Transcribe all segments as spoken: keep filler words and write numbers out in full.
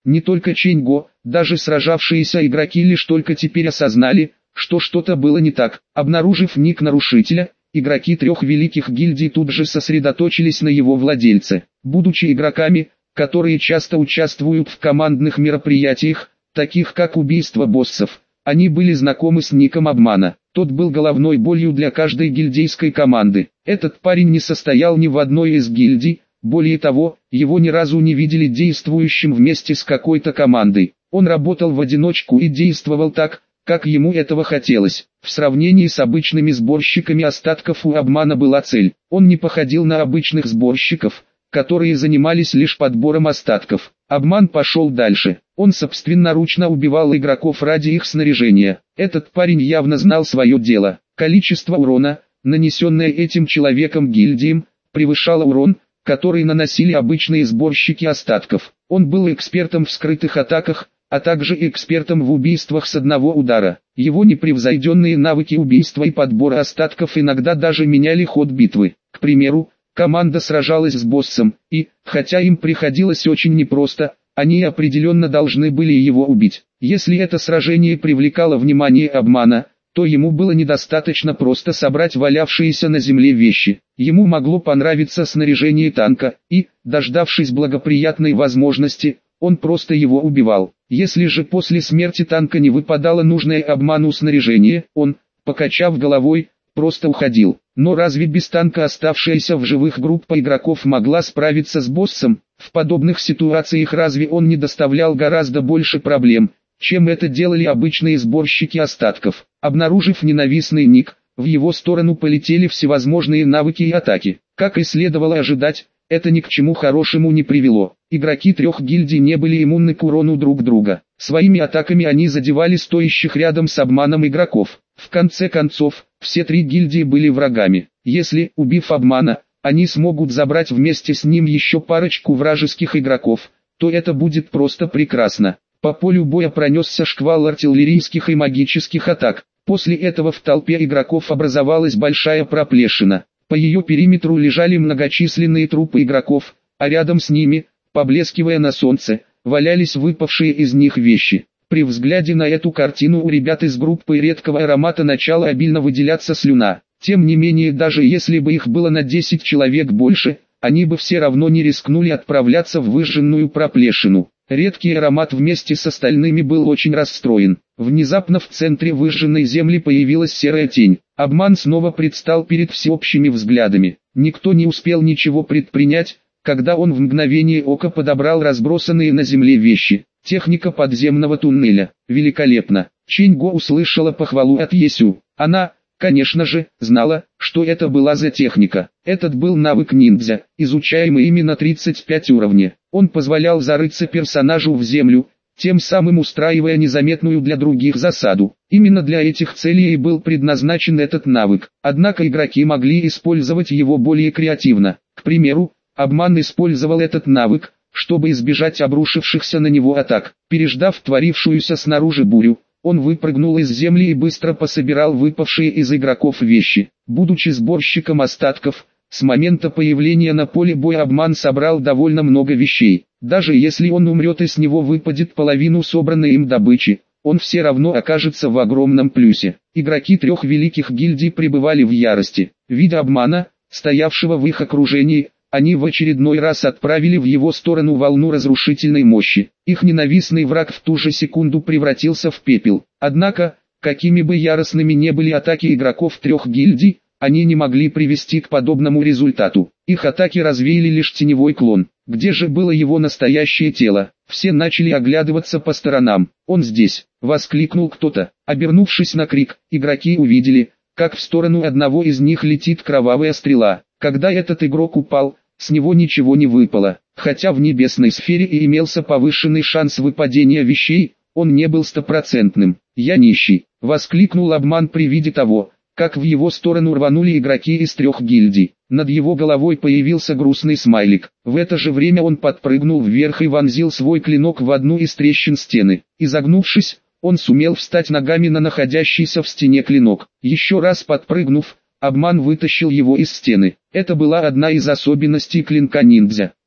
Не только Чэньго, даже сражавшиеся игроки лишь только теперь осознали, что что-то было не так. Обнаружив ник нарушителя, игроки трех великих гильдий тут же сосредоточились на его владельце. Будучи игроками, которые часто участвуют в командных мероприятиях, таких как убийство боссов, они были знакомы с ником обмана. Тот был головной болью для каждой гильдейской команды. Этот парень не состоял ни в одной из гильдий, более того, его ни разу не видели действующим вместе с какой-то командой. Он работал в одиночку и действовал так, как ему этого хотелось. В сравнении с обычными сборщиками остатков у обмана была цель. Он не походил на обычных сборщиков, которые занимались лишь подбором остатков. Обман пошел дальше. Он собственноручно убивал игроков ради их снаряжения. Этот парень явно знал свое дело. Количество урона, нанесенное этим человеком гильдиям, превышало урон, который наносили обычные сборщики остатков. Он был экспертом в скрытых атаках, а также экспертом в убийствах с одного удара. Его непревзойденные навыки убийства и подбора остатков иногда даже меняли ход битвы. К примеру, команда сражалась с боссом, и, хотя им приходилось очень непросто, они определенно должны были его убить. Если это сражение привлекало внимание обмана, то ему было недостаточно просто собрать валявшиеся на земле вещи. Ему могло понравиться снаряжение танка, и, дождавшись благоприятной возможности, он просто его убивал. Если же после смерти танка не выпадало нужное обману снаряжение, он, покачав головой, просто уходил. Но разве без танка оставшаяся в живых группа игроков могла справиться с боссом? В подобных ситуациях разве он не доставлял гораздо больше проблем, чем это делали обычные сборщики остатков? Обнаружив ненавистный ник, в его сторону полетели всевозможные навыки и атаки. Как и следовало ожидать, это ни к чему хорошему не привело. Игроки трех гильдий не были иммунны к урону друг друга. Своими атаками они задевали стоящих рядом с обманом игроков. В конце концов, все три гильдии были врагами. Если, убив обмана, они смогут забрать вместе с ним еще парочку вражеских игроков, то это будет просто прекрасно. По полю боя пронесся шквал артиллерийских и магических атак. После этого в толпе игроков образовалась большая проплешина. По ее периметру лежали многочисленные трупы игроков, а рядом с ними, поблескивая на солнце, валялись выпавшие из них вещи. При взгляде на эту картину у ребят из группы редкого аромата начала обильно выделяться слюна. Тем не менее, даже если бы их было на десять человек больше, они бы все равно не рискнули отправляться в выжженную проплешину. Редкий аромат вместе с остальными был очень расстроен. Внезапно в центре выжженной земли появилась серая тень. Обман снова предстал перед всеобщими взглядами. Никто не успел ничего предпринять, когда он в мгновение ока подобрал разбросанные на земле вещи. Техника подземного туннеля. Великолепно. Чэньго услышала похвалу от Есю. Она, конечно же, знала, что это была за техника. Этот был навык ниндзя, изучаемый именно тридцать пять уровней. Он позволял зарыться персонажу в землю, тем самым устраивая незаметную для других засаду. Именно для этих целей и был предназначен этот навык. Однако игроки могли использовать его более креативно. К примеру, обман использовал этот навык, чтобы избежать обрушившихся на него атак. Переждав творившуюся снаружи бурю, он выпрыгнул из земли и быстро пособирал выпавшие из игроков вещи. Будучи сборщиком остатков, с момента появления на поле боя обман собрал довольно много вещей. Даже если он умрет и с него выпадет половину собранной им добычи, он все равно окажется в огромном плюсе. Игроки трех великих гильдий пребывали в ярости. Видя обмана, стоявшего в их окружении, они в очередной раз отправили в его сторону волну разрушительной мощи. Их ненавистный враг в ту же секунду превратился в пепел. Однако, какими бы яростными не были атаки игроков трех гильдий, они не могли привести к подобному результату. Их атаки развеяли лишь теневой клон. Где же было его настоящее тело? Все начали оглядываться по сторонам. «Он здесь!» — воскликнул кто-то. Обернувшись на крик, игроки увидели, как в сторону одного из них летит кровавая стрела. Когда этот игрок упал, с него ничего не выпало. Хотя в небесной сфере и имелся повышенный шанс выпадения вещей, он не был стопроцентным. «Я нищий!» — воскликнул обман при виде того, как в его сторону рванули игроки из трех гильдий. Над его головой появился грустный смайлик. В это же время он подпрыгнул вверх и вонзил свой клинок в одну из трещин стены. Изогнувшись, он сумел встать ногами на находящийся в стене клинок. Еще раз подпрыгнув, обман вытащил его из стены. Это была одна из особенностей клинка ниндзя.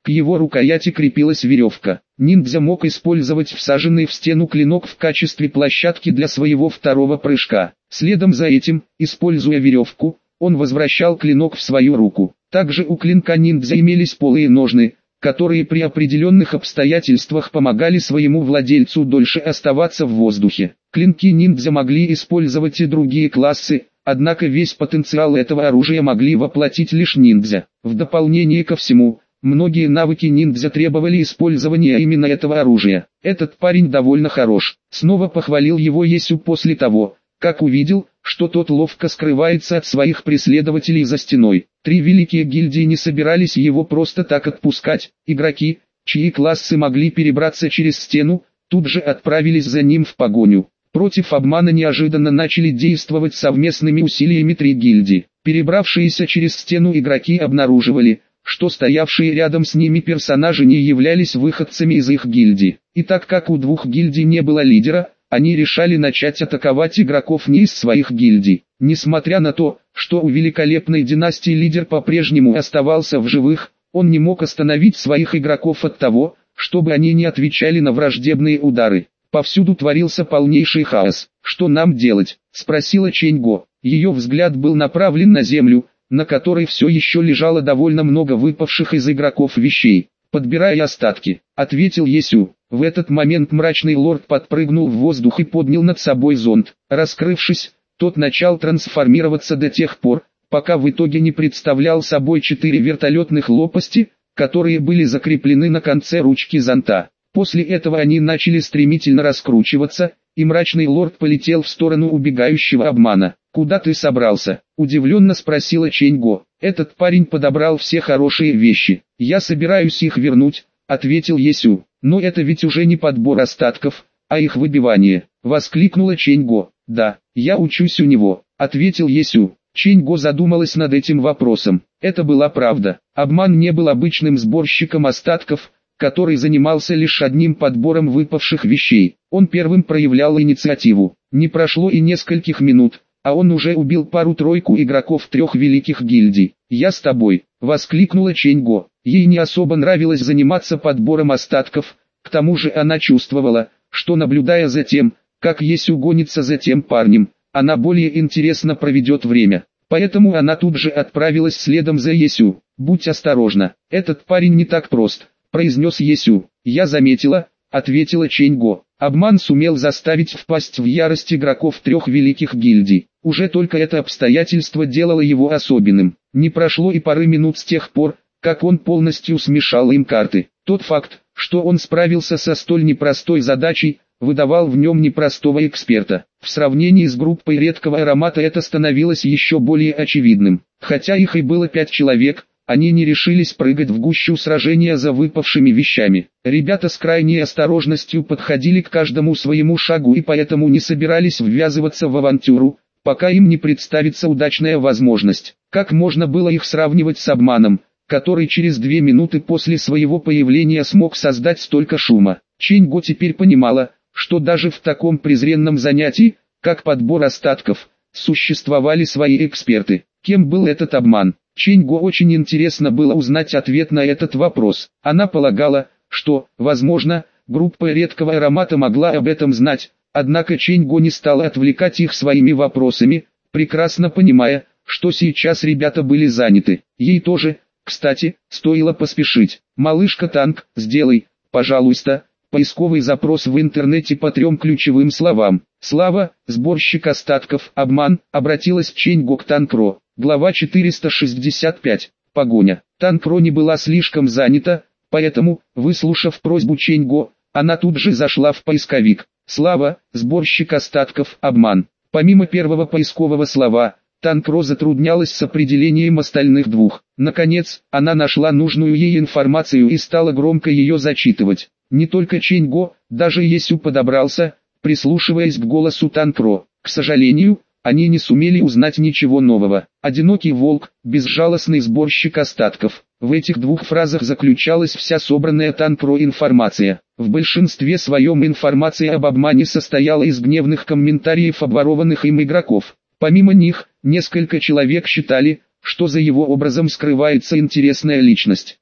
К его рукояти крепилась веревка. Ниндзя мог использовать всаженный в стену клинок в качестве площадки для своего второго прыжка. Следом за этим, используя веревку, он возвращал клинок в свою руку. Также у клинка ниндзя имелись полые ножны, которые при определенных обстоятельствах помогали своему владельцу дольше оставаться в воздухе. Клинки ниндзя могли использовать и другие классы, однако весь потенциал этого оружия могли воплотить лишь ниндзя. В дополнение ко всему, многие навыки ниндзя требовали использования именно этого оружия. Этот парень довольно хорош. Снова похвалил его Есю после того, как увидел, что тот ловко скрывается от своих преследователей за стеной. Три великие гильдии не собирались его просто так отпускать. Игроки, чьи классы могли перебраться через стену, тут же отправились за ним в погоню. Против обмана неожиданно начали действовать совместными усилиями три гильдии. Перебравшиеся через стену игроки обнаруживали, что стоявшие рядом с ними персонажи не являлись выходцами из их гильдии. И так как у двух гильдий не было лидера, они решали начать атаковать игроков не из своих гильдий. Несмотря на то, что у великолепной династии лидер по-прежнему оставался в живых, он не мог остановить своих игроков от того, чтобы они не отвечали на враждебные удары. Повсюду творился полнейший хаос. «Что нам делать?» – спросила Чэньго. Ее взгляд был направлен на землю, на которой все еще лежало довольно много выпавших из игроков вещей. «Подбирай остатки», — ответил Есю. В этот момент мрачный лорд подпрыгнул в воздух и поднял над собой зонт. Раскрывшись, тот начал трансформироваться до тех пор, пока в итоге не представлял собой четыре вертолетных лопасти, которые были закреплены на конце ручки зонта. После этого они начали стремительно раскручиваться, и мрачный лорд полетел в сторону убегающего обмана. «Куда ты собрался?» – удивленно спросила Чэньго. «Этот парень подобрал все хорошие вещи. Я собираюсь их вернуть», – ответил Есю. «Но это ведь уже не подбор остатков, а их выбивание», – воскликнула Чэньго. «Да, я учусь у него», – ответил Есю. Чэньго задумалась над этим вопросом. Это была правда. Обман не был обычным сборщиком остатков, который занимался лишь одним подбором выпавших вещей. Он первым проявлял инициативу. Не прошло и нескольких минут, а он уже убил пару-тройку игроков трех великих гильдий. «Я с тобой», — воскликнула Чэньго. Ей не особо нравилось заниматься подбором остатков, к тому же она чувствовала, что наблюдая за тем, как Есю гонится за тем парнем, она более интересно проведет время. Поэтому она тут же отправилась следом за Есю. «Будь осторожна, этот парень не так прост», — произнес Есю. «Я заметила», — ответила Чэньго. Обман сумел заставить впасть в ярость игроков трех великих гильдий. Уже только это обстоятельство делало его особенным. Не прошло и пары минут с тех пор, как он полностью смешал им карты. Тот факт, что он справился со столь непростой задачей, выдавал в нем непростого эксперта. В сравнении с группой редкого аромата это становилось еще более очевидным. Хотя их и было пять человек, они не решились прыгать в гущу сражения за выпавшими вещами. Ребята с крайней осторожностью подходили к каждому своему шагу и поэтому не собирались ввязываться в авантюру, пока им не представится удачная возможность. Как можно было их сравнивать с обманом, который через две минуты после своего появления смог создать столько шума? Чэньго теперь понимала, что даже в таком презренном занятии, как подбор остатков, существовали свои эксперты. Кем был этот обман? Чэньго очень интересно было узнать ответ на этот вопрос. Она полагала, что, возможно, группа редкого аромата могла об этом знать, однако Чэньго не стала отвлекать их своими вопросами, прекрасно понимая, что сейчас ребята были заняты. Ей тоже, кстати, стоило поспешить. «Малышка Танк, сделай, пожалуйста, поисковый запрос в интернете по трем ключевым словам. Слава, сборщик остатков, обман», обратилась Чэньго к Танкро. Глава четыреста шестьдесят пять. Погоня. Танкро не была слишком занята, поэтому, выслушав просьбу Чэньго, она тут же зашла в поисковик. Слава, сборщик остатков, обман. Помимо первого поискового слова, Танкро затруднялась с определением остальных двух. Наконец, она нашла нужную ей информацию и стала громко ее зачитывать. Не только Чэньго, даже Есю подобрался, прислушиваясь к голосу Танкро. К сожалению, они не сумели узнать ничего нового. «Одинокий волк, безжалостный сборщик остатков». В этих двух фразах заключалась вся собранная Танкро информация. В большинстве своем информация об обмане состояла из гневных комментариев обворованных им игроков. Помимо них, несколько человек считали, что за его образом скрывается интересная личность.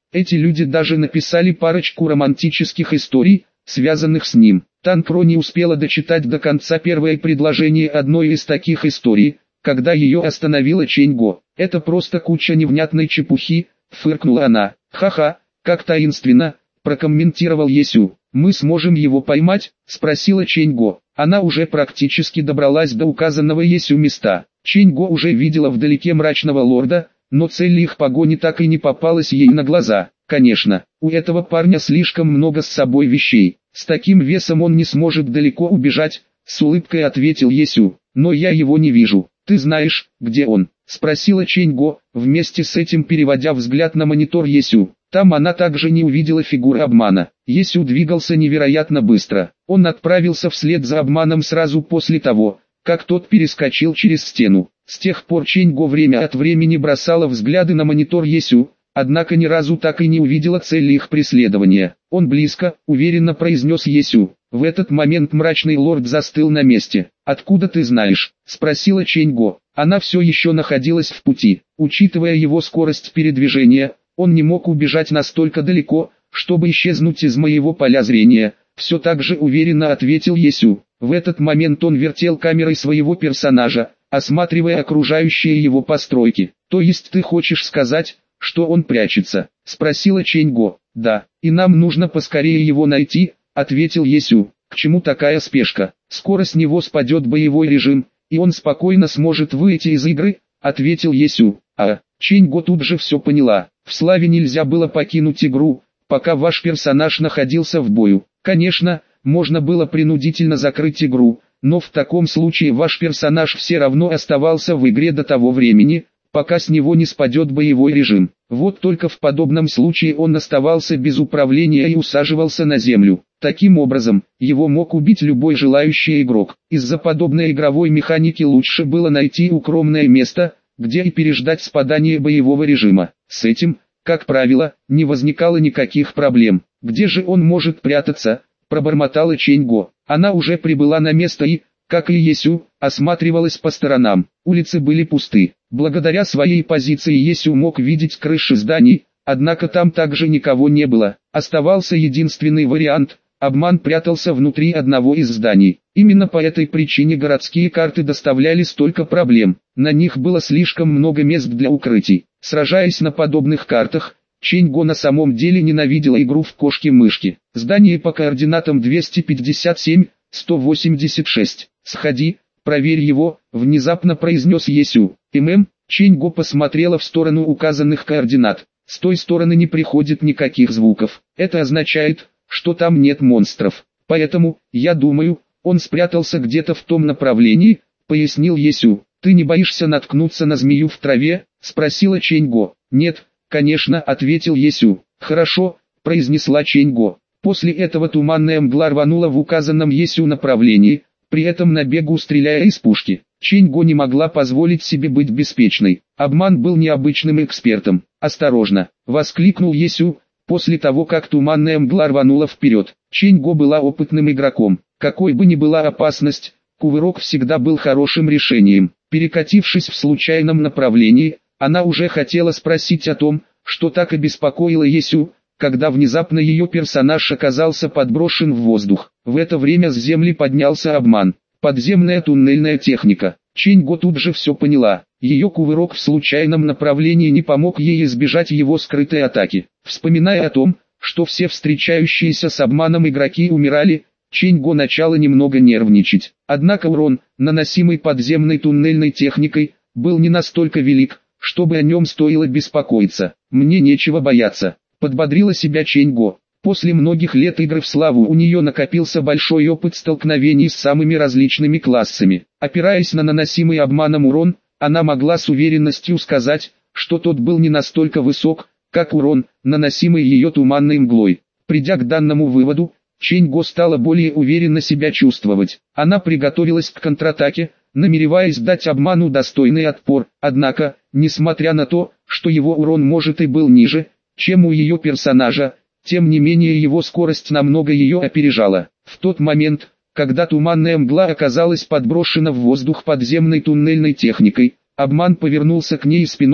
Эти люди даже написали парочку романтических историй, связанных с ним. Танкро не успела дочитать до конца первое предложение одной из таких историй, когда ее остановила Чэнь-Го. «Это просто куча невнятной чепухи», — фыркнула она. «Ха-ха, как таинственно», — прокомментировал Есю. «Мы сможем его поймать?» — спросила Чэнь-Го. Она уже практически добралась до указанного Есю места. Чэнь-Го уже видела вдалеке мрачного лорда, но цель их погони так и не попалась ей на глаза. Конечно, у этого парня слишком много с собой вещей. С таким весом он не сможет далеко убежать, с улыбкой ответил Есю. Но я его не вижу. Ты знаешь, где он? Спросила Чэнь-Го, вместе с этим переводя взгляд на монитор Есю. Там она также не увидела фигуры обмана. Есю двигался невероятно быстро. Он отправился вслед за обманом сразу после того, как тот перескочил через стену. С тех пор Чэнь-Го время от времени бросала взгляды на монитор Есю, однако ни разу так и не увидела цели их преследования. «Он близко», — уверенно произнес Есю. В этот момент мрачный лорд застыл на месте. «Откуда ты знаешь?» — спросила Чэнь-Го. Она все еще находилась в пути. Учитывая его скорость передвижения, он не мог убежать настолько далеко, чтобы исчезнуть из моего поля зрения. Все так же уверенно ответил Есю. В этот момент он вертел камерой своего персонажа, осматривая окружающие его постройки. «То есть ты хочешь сказать, что он прячется?» — спросила Чэнь-Го. «Да, и нам нужно поскорее его найти», — ответил Есю. «К чему такая спешка? Скоро с него спадет боевой режим, и он спокойно сможет выйти из игры», — ответил Есю. А Чэнь-Го тут же все поняла. В славе нельзя было покинуть игру, пока ваш персонаж находился в бою. Конечно, можно было принудительно закрыть игру, но в таком случае ваш персонаж все равно оставался в игре до того времени, пока с него не спадет боевой режим. Вот только в подобном случае он оставался без управления и усаживался на землю. Таким образом, его мог убить любой желающий игрок. Из-за подобной игровой механики лучше было найти укромное место, где и переждать спадание боевого режима. С этим, как правило, не возникало никаких проблем. «Где же он может прятаться?» – пробормотала Чэнь-Го. Она уже прибыла на место и, как и Есю, осматривалась по сторонам. Улицы были пусты. Благодаря своей позиции Есю мог видеть крыши зданий, однако там также никого не было. Оставался единственный вариант – обман прятался внутри одного из зданий. Именно по этой причине городские карты доставляли столько проблем. На них было слишком много мест для укрытий. Сражаясь на подобных картах, Чэнь-Го на самом деле ненавидела игру в кошки-мышки. Здание по координатам двести пятьдесят семь — сто восемьдесят шесть. «Сходи, проверь его», — внезапно произнес Есю. «ММ», Чэнь-Го посмотрела в сторону указанных координат. С той стороны не приходит никаких звуков. Это означает, что там нет монстров. Поэтому, я думаю, он спрятался где-то в том направлении, пояснил Есю. «Ты не боишься наткнуться на змею в траве?» — спросила Чэнь-Го. «Нет, конечно», — ответил Есю. «Хорошо», — произнесла Чэнь-Го. После этого туманная мгла рванула в указанном Есю направлении, при этом на бегу стреляя из пушки. Чэнь-Го не могла позволить себе быть беспечной. Обман был необычным экспертом. «Осторожно!» — воскликнул Есю, после того как туманная мгла рванула вперед. Чэнь-Го была опытным игроком. Какой бы ни была опасность, кувырок всегда был хорошим решением. Перекатившись в случайном направлении, она уже хотела спросить о том, что так обеспокоило Есю, когда внезапно ее персонаж оказался подброшен в воздух. В это время с земли поднялся обман. Подземная туннельная техника. Чэнь-Го тут же все поняла. Ее кувырок в случайном направлении не помог ей избежать его скрытой атаки. Вспоминая о том, что все встречающиеся с обманом игроки умирали, Чэнь-Го начала немного нервничать. Однако урон, наносимый подземной туннельной техникой, был не настолько велик, чтобы о нем стоило беспокоиться. «Мне нечего бояться», — подбодрила себя Чэнь-Го. После многих лет игры в славу у нее накопился большой опыт столкновений с самыми различными классами. Опираясь на наносимый обманом урон, она могла с уверенностью сказать, что тот был не настолько высок, как урон, наносимый ее туманной мглой. Придя к данному выводу, Чэнь-Го стала более уверенно себя чувствовать. Она приготовилась к контратаке, намереваясь дать обману достойный отпор. Однако, несмотря на то, что его урон может и был ниже, чем у ее персонажа, тем не менее его скорость намного ее опережала. В тот момент, когда туманная мгла оказалась подброшена в воздух подземной туннельной техникой, обман повернулся к ней спиной,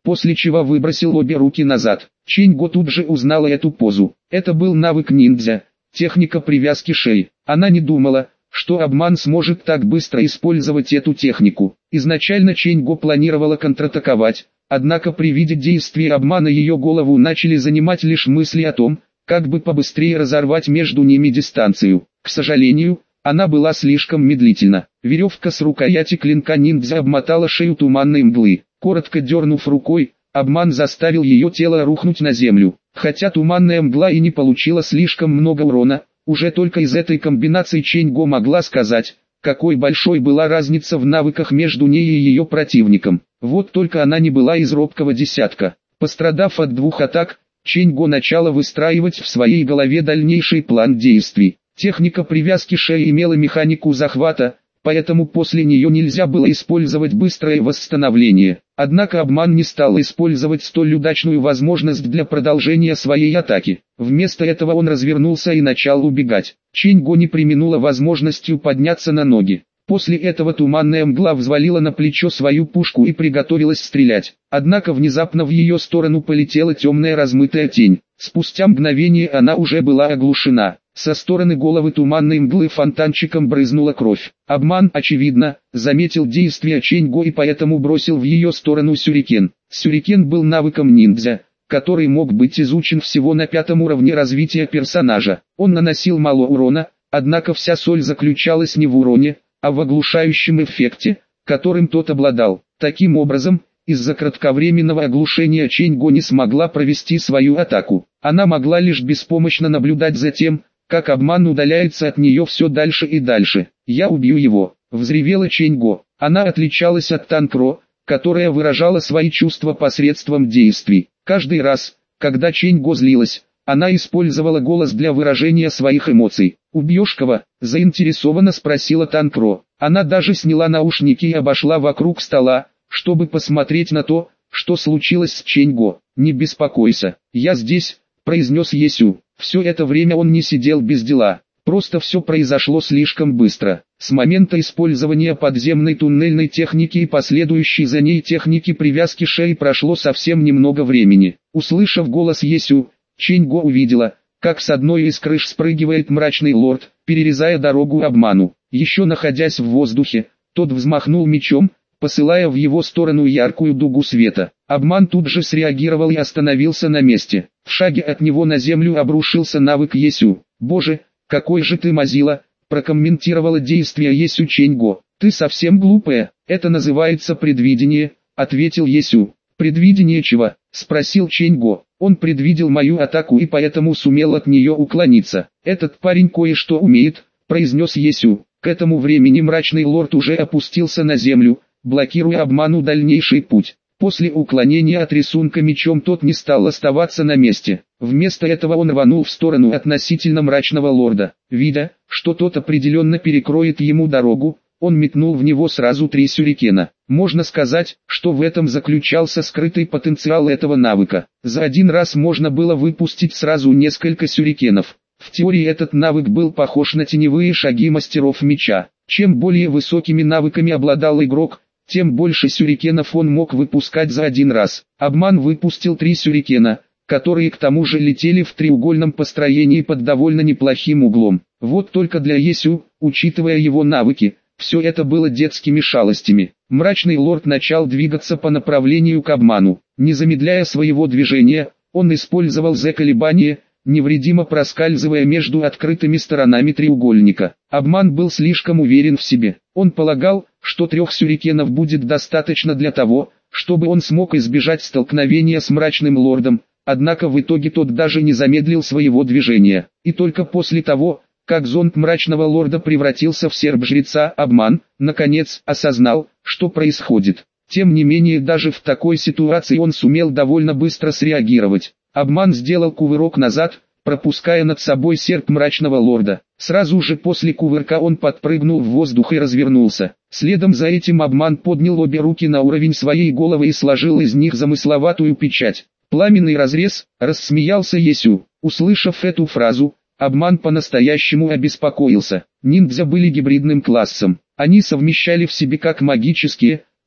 после чего выбросил обе руки назад. Чэнь-Го тут же узнала эту позу. Это был навык ниндзя, техника привязки шеи. Она не думала, что обман сможет так быстро использовать эту технику. Изначально Чэнь-Го планировала контратаковать, однако при виде действия обмана ее голову начали занимать лишь мысли о том, как бы побыстрее разорвать между ними дистанцию. К сожалению, она была слишком медлительна. Веревка с рукояти клинка ниндзя обмотала шею туманной мглы. Коротко дернув рукой, обман заставил ее тело рухнуть на землю. Хотя туманная мгла и не получила слишком много урона, уже только из этой комбинации Чэнь-Го могла сказать, какой большой была разница в навыках между ней и ее противником. Вот только она не была из робкого десятка. Пострадав от двух атак, Чэнь-Го начала выстраивать в своей голове дальнейший план действий. Техника привязки шеи имела механику захвата, поэтому после нее нельзя было использовать быстрое восстановление. Однако обман не стал использовать столь удачную возможность для продолжения своей атаки. Вместо этого он развернулся и начал убегать. Чэнь-Го не преминула возможностью подняться на ноги. После этого туманная мгла взвалила на плечо свою пушку и приготовилась стрелять. Однако внезапно в ее сторону полетела темная размытая тень. Спустя мгновение она уже была оглушена. Со стороны головы туманной мглы фонтанчиком брызнула кровь. Обман, очевидно, заметил действия Чэнь-Го и поэтому бросил в ее сторону сюрикен. Сюрикен был навыком ниндзя, который мог быть изучен всего на пятом уровне развития персонажа. Он наносил мало урона, однако вся соль заключалась не в уроне, а в оглушающем эффекте, которым тот обладал. Таким образом, из-за кратковременного оглушения Чэнь-Го не смогла провести свою атаку. Она могла лишь беспомощно наблюдать за тем, как обман удаляется от нее все дальше и дальше. «Я убью его», — взревела Чэнь-Го. Она отличалась от Танкро, которая выражала свои чувства посредством действий. Каждый раз, когда Чэнь-Го злилась, она использовала голос для выражения своих эмоций. «Убьешь кого?» – заинтересованно спросила Танкро. Она даже сняла наушники и обошла вокруг стола, чтобы посмотреть на то, что случилось с Чэнь-Го. «Не беспокойся, я здесь», – произнес Есю. Все это время он не сидел без дела. Просто все произошло слишком быстро. С момента использования подземной туннельной техники и последующей за ней техники привязки шеи прошло совсем немного времени. Услышав голос Есю, Чэнь-Го увидела, как с одной из крыш спрыгивает мрачный лорд, перерезая дорогу обману. Еще находясь в воздухе, тот взмахнул мечом, посылая в его сторону яркую дугу света. Обман тут же среагировал и остановился на месте. В шаге от него на землю обрушился навык Есю. «Боже, какой же ты мазила!» – прокомментировала действие Есю Чэнь-Го. «Ты совсем глупая, это называется предвидение», – ответил Есю. «Предвидение чего?» – спросил Чэнь-Го. «Он предвидел мою атаку и поэтому сумел от нее уклониться. Этот парень кое-что умеет», – произнес Есю. К этому времени мрачный лорд уже опустился на землю, блокируя обману дальнейший путь. После уклонения от рисунка мечом тот не стал оставаться на месте. Вместо этого он рванул в сторону относительно мрачного лорда. Видя, что тот определенно перекроет ему дорогу, он метнул в него сразу три сюрикена. Можно сказать, что в этом заключался скрытый потенциал этого навыка. За один раз можно было выпустить сразу несколько сюрикенов. В теории этот навык был похож на теневые шаги мастеров меча. Чем более высокими навыками обладал игрок, тем больше сюрикенов он мог выпускать за один раз. Обман выпустил три сюрикена, которые к тому же летели в треугольном построении под довольно неплохим углом. Вот только для Есю, учитывая его навыки, все это было детскими шалостями. Мрачный лорд начал двигаться по направлению к обману. Не замедляя своего движения, он использовал З-колебание, невредимо проскальзывая между открытыми сторонами треугольника. Обман был слишком уверен в себе. Он полагал, что трех сюрикенов будет достаточно для того, чтобы он смог избежать столкновения с мрачным лордом, однако в итоге тот даже не замедлил своего движения. И только после того, как зонт мрачного лорда превратился в серп жреца, обман, наконец, осознал, что происходит. Тем не менее даже в такой ситуации он сумел довольно быстро среагировать. Обман сделал кувырок назад, пропуская над собой серп мрачного лорда. Сразу же после кувырка он подпрыгнул в воздух и развернулся. Следом за этим обман поднял обе руки на уровень своей головы и сложил из них замысловатую печать. «Пламенный разрез», — рассмеялся Есю. Услышав эту фразу, обман по-настоящему обеспокоился. Ниндзя были гибридным классом. Они совмещали в себе как магические,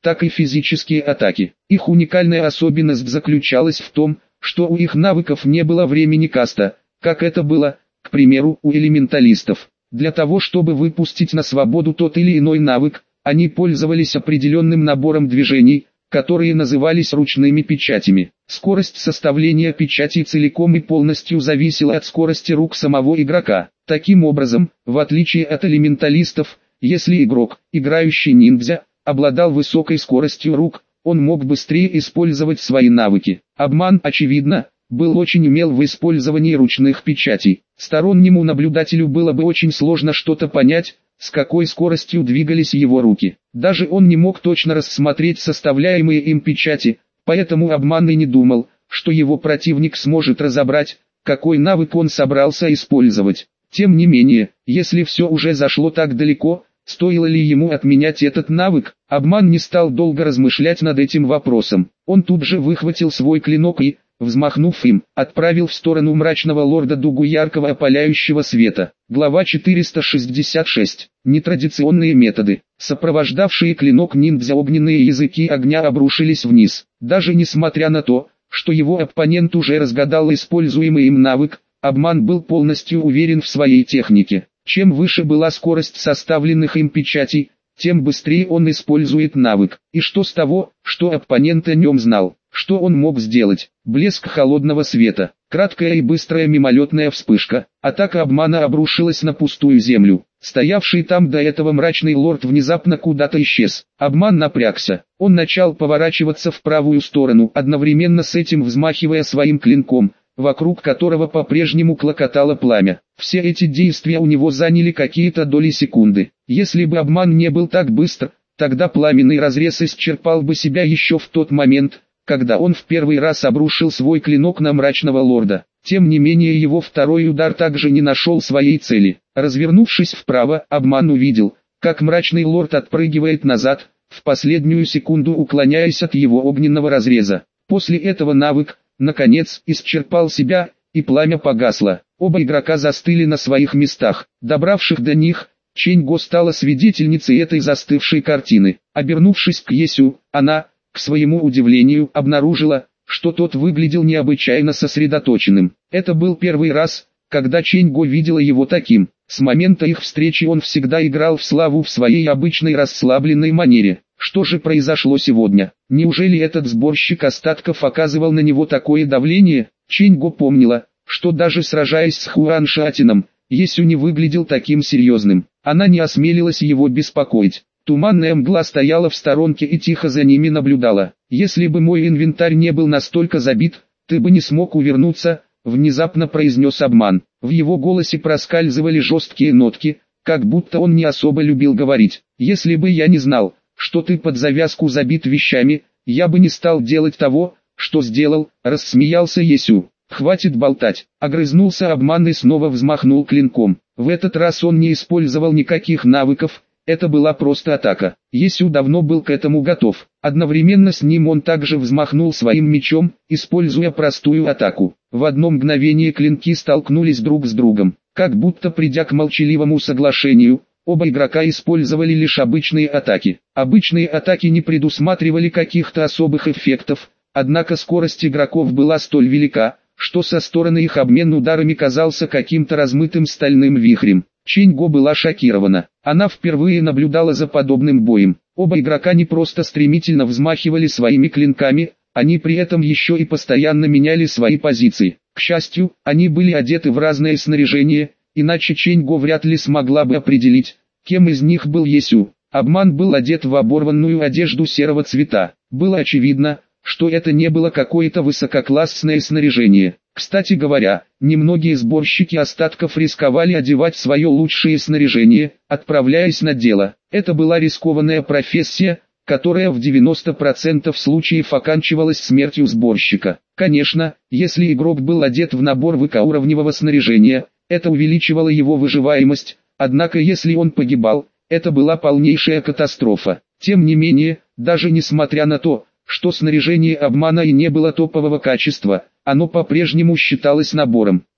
так и физические атаки. Их уникальная особенность заключалась в том, что у их навыков не было времени каста, как это было, к примеру, у элементалистов. Для того чтобы выпустить на свободу тот или иной навык, они пользовались определенным набором движений, которые назывались ручными печатями. Скорость составления печатей целиком и полностью зависела от скорости рук самого игрока. Таким образом, в отличие от элементалистов, если игрок, играющий ниндзя, обладал высокой скоростью рук, он мог быстрее использовать свои навыки. Обман, очевидно, был очень умел в использовании ручных печатей. Стороннему наблюдателю было бы очень сложно что-то понять, с какой скоростью двигались его руки. Даже он не мог точно рассмотреть составляемые им печати, поэтому обман и не думал, что его противник сможет разобрать, какой навык он собрался использовать. Тем не менее, если все уже зашло так далеко, стоило ли ему отменять этот навык, обман не стал долго размышлять над этим вопросом. Он тут же выхватил свой клинок и, взмахнув им, отправил в сторону мрачного лорда дугу яркого опаляющего света. Глава четыреста шестьдесят шесть. Нетрадиционные методы. Сопровождавшие клинок ниндзя огненные языки огня обрушились вниз. Даже несмотря на то, что его оппонент уже разгадал используемый им навык, обман был полностью уверен в своей технике. Чем выше была скорость составленных им печатей, тем быстрее он использует навык. И что с того, что оппонент о нем знал? Что он мог сделать? Блеск холодного света, краткая и быстрая мимолетная вспышка, атака обмана обрушилась на пустую землю. Стоявший там до этого мрачный лорд внезапно куда-то исчез. Обман напрягся. Он начал поворачиваться в правую сторону, одновременно с этим взмахивая своим клинком, вокруг которого по-прежнему клокотало пламя. Все эти действия у него заняли какие-то доли секунды. Если бы обман не был так быстр, тогда пламенный разрез исчерпал бы себя еще в тот момент, когда он в первый раз обрушил свой клинок на мрачного лорда. Тем не менее его второй удар также не нашел своей цели. Развернувшись вправо, обман увидел, как мрачный лорд отпрыгивает назад, в последнюю секунду уклоняясь от его огненного разреза. После этого навык, наконец, исчерпал себя, и пламя погасло. Оба игрока застыли на своих местах. Добравших до них, Чэнь-Го стала свидетельницей этой застывшей картины. Обернувшись к Есю, она, к своему удивлению, обнаружила, что тот выглядел необычайно сосредоточенным. Это был первый раз, когда Чэнь-Го видела его таким. С момента их встречи он всегда играл в славу в своей обычной расслабленной манере. Что же произошло сегодня? Неужели этот сборщик остатков оказывал на него такое давление? Чэнь-Го помнила, что даже сражаясь с Хуан Шатином, Есю не выглядел таким серьезным. Она не осмелилась его беспокоить. Туманная мгла стояла в сторонке и тихо за ними наблюдала. «Если бы мой инвентарь не был настолько забит, ты бы не смог увернуться», — внезапно произнес обман. В его голосе проскальзывали жесткие нотки, как будто он не особо любил говорить. «Если бы я не знал, что ты под завязку забит вещами, я бы не стал делать того, что сделал», — рассмеялся Есю. «Хватит болтать», — огрызнулся обман и снова взмахнул клинком. В этот раз он не использовал никаких навыков, это была просто атака. Есю давно был к этому готов. Одновременно с ним он также взмахнул своим мечом, используя простую атаку. В одно мгновение клинки столкнулись друг с другом. Как будто придя к молчаливому соглашению, оба игрока использовали лишь обычные атаки. Обычные атаки не предусматривали каких-то особых эффектов, однако скорость игроков была столь велика, что со стороны их обмен ударами казался каким-то размытым стальным вихрем. Чэнь-Го была шокирована. Она впервые наблюдала за подобным боем. Оба игрока не просто стремительно взмахивали своими клинками, они при этом еще и постоянно меняли свои позиции. К счастью, они были одеты в разное снаряжение, иначе Чэнь-Го вряд ли смогла бы определить, кем из них был Есю. Обман был одет в оборванную одежду серого цвета. Было очевидно, что это не было какое-то высококлассное снаряжение. Кстати говоря, немногие сборщики остатков рисковали одевать свое лучшее снаряжение, отправляясь на дело. Это была рискованная профессия, которая в девяноста процентах случаев оканчивалась смертью сборщика. Конечно, если игрок был одет в набор высокоуровневого снаряжения, это увеличивало его выживаемость, однако если он погибал, это была полнейшая катастрофа. Тем не менее, даже несмотря на то, что снаряжение обмана и не было топового качества, оно по-прежнему считалось набором.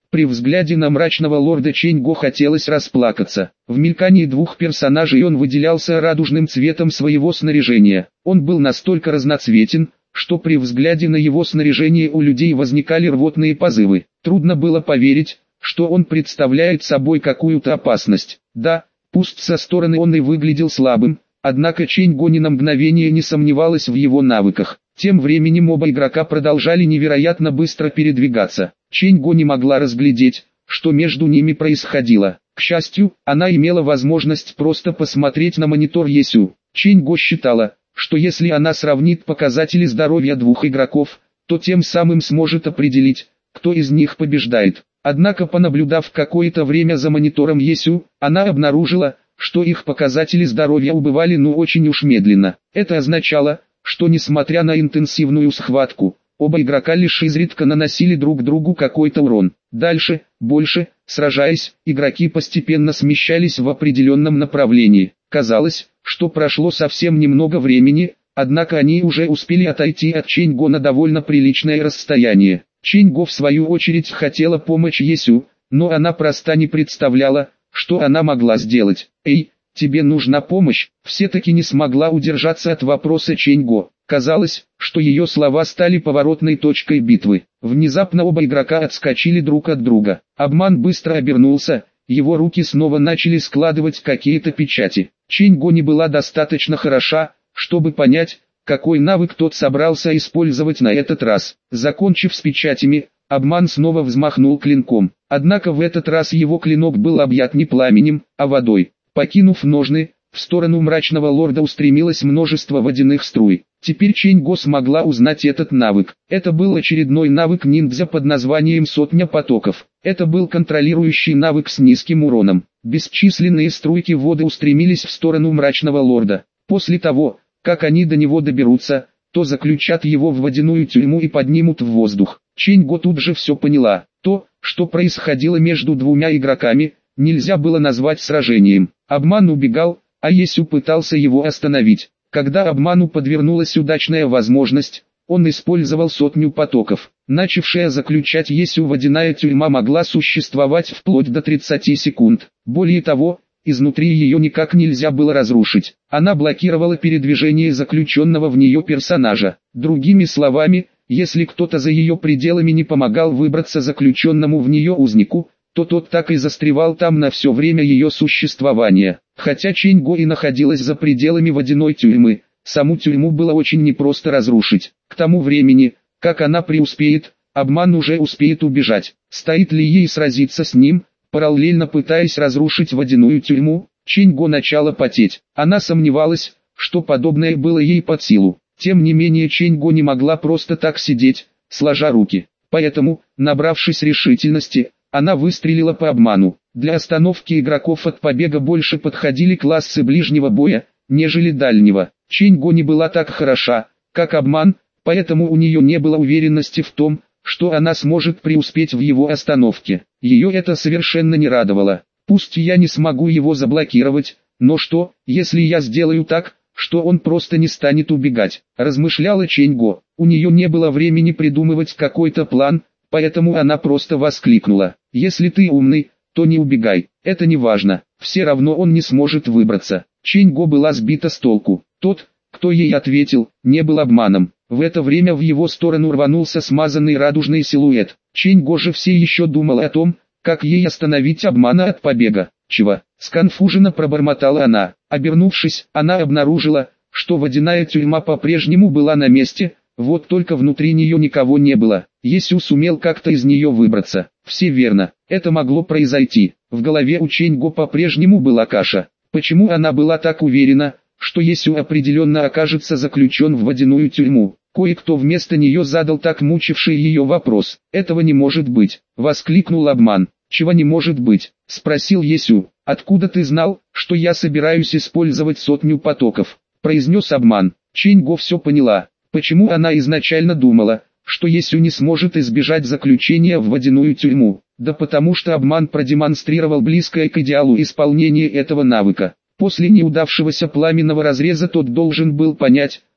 При взгляде на мрачного лорда Чэнь-Го хотелось расплакаться. В мелькании двух персонажей он выделялся радужным цветом своего снаряжения. Он был настолько разноцветен, что при взгляде на его снаряжение у людей возникали рвотные позывы. Трудно было поверить, что он представляет собой какую-то опасность. Да, пусть со стороны он и выглядел слабым, однако Чэнь-Го ни на мгновение не сомневалась в его навыках. Тем временем оба игрока продолжали невероятно быстро передвигаться. Чэнь-Го не могла разглядеть, что между ними происходило. К счастью, она имела возможность просто посмотреть на монитор Есю. Чэнь-Го считала, что если она сравнит показатели здоровья двух игроков, то тем самым сможет определить, кто из них побеждает. Однако, понаблюдав какое-то время за монитором Есю, она обнаружила, что их показатели здоровья убывали ну очень уж медленно. Это означало, что несмотря на интенсивную схватку, оба игрока лишь изредка наносили друг другу какой-то урон. Дальше, больше, сражаясь, игроки постепенно смещались в определенном направлении. Казалось, что прошло совсем немного времени, однако они уже успели отойти от Чэнь-Го на довольно приличное расстояние. Чэнь-Го в свою очередь хотела помочь Есю, но она просто не представляла, что она могла сделать. «Эй, тебе нужна помощь?» Все-таки не смогла удержаться от вопроса Чэнь-Го. Казалось, что ее слова стали поворотной точкой битвы. Внезапно оба игрока отскочили друг от друга. Обман быстро обернулся, его руки снова начали складывать какие-то печати. Чэнь-Го не была достаточно хороша, чтобы понять, какой навык тот собрался использовать на этот раз. Закончив с печатями, Обман снова взмахнул клинком. Однако в этот раз его клинок был объят не пламенем, а водой. Покинув ножны, в сторону мрачного лорда устремилось множество водяных струй. Теперь Чэнь-Го смогла узнать этот навык. Это был очередной навык ниндзя под названием «Сотня потоков». Это был контролирующий навык с низким уроном. Бесчисленные струйки воды устремились в сторону мрачного лорда. После того, как они до него доберутся, то заключат его в водяную тюрьму и поднимут в воздух. Чэнь-Го тут же все поняла. То, что происходило между двумя игроками, нельзя было назвать сражением. Обман убегал, а Есю пытался его остановить. Когда Обману подвернулась удачная возможность, он использовал сотню потоков. Начавшая заключать Есю водяная тюрьма могла существовать вплоть до тридцати секунд. Более того, изнутри ее никак нельзя было разрушить. Она блокировала передвижение заключенного в нее персонажа. Другими словами, если кто-то за ее пределами не помогал выбраться заключенному в нее узнику, то тот так и застревал там на все время ее существования. Хотя Чэнь-Го и находилась за пределами водяной тюрьмы, саму тюрьму было очень непросто разрушить. К тому времени, как она преуспеет, Обман уже успеет убежать. Стоит ли ей сразиться с ним, параллельно пытаясь разрушить водяную тюрьму? Чэнь-Го начала потеть. Она сомневалась, что подобное было ей под силу. Тем не менее Чэнь-Го не могла просто так сидеть, сложа руки. Поэтому, набравшись решительности, она выстрелила по Обману. Для остановки игроков от побега больше подходили классы ближнего боя, нежели дальнего. Чэнь-Го не была так хороша, как Обман, поэтому у нее не было уверенности в том, что она сможет преуспеть в его остановке. Ее это совершенно не радовало. Пусть я не смогу его заблокировать, но что, если я сделаю так, что он просто не станет убегать, размышляла Чэнь-Го. У нее не было времени придумывать какой-то план, поэтому она просто воскликнула: «Если ты умный, то не убегай, это не важно, все равно он не сможет выбраться». Чэнь-Го была сбита с толку. Тот, кто ей ответил, не был Обманом. В это время в его сторону рванулся смазанный радужный силуэт. Чэнь-Го же все еще думала о том, как ей остановить Обмана от побега. «Чего?» — сконфуженно пробормотала она. Обернувшись, она обнаружила, что водяная тюрьма по-прежнему была на месте, вот только внутри нее никого не было. Есю сумел как-то из нее выбраться. Все верно, это могло произойти. В голове у Чэнь-Го по-прежнему была каша. Почему она была так уверена, что Есю определенно окажется заключен в водяную тюрьму? Кое-кто вместо нее задал так мучивший ее вопрос. «Этого не может быть!» — воскликнул Обман. «Чего не может быть?» — спросил Есю. «Откуда ты знал, что я собираюсь использовать сотню потоков?» — произнес Обман. Чэнь-Го все поняла. Почему она изначально думала, что Есю не сможет избежать заключения в водяную тюрьму? Да потому что Обман продемонстрировал близкое к идеалу исполнение этого навыка. После неудавшегося пламенного разреза тот должен был понять,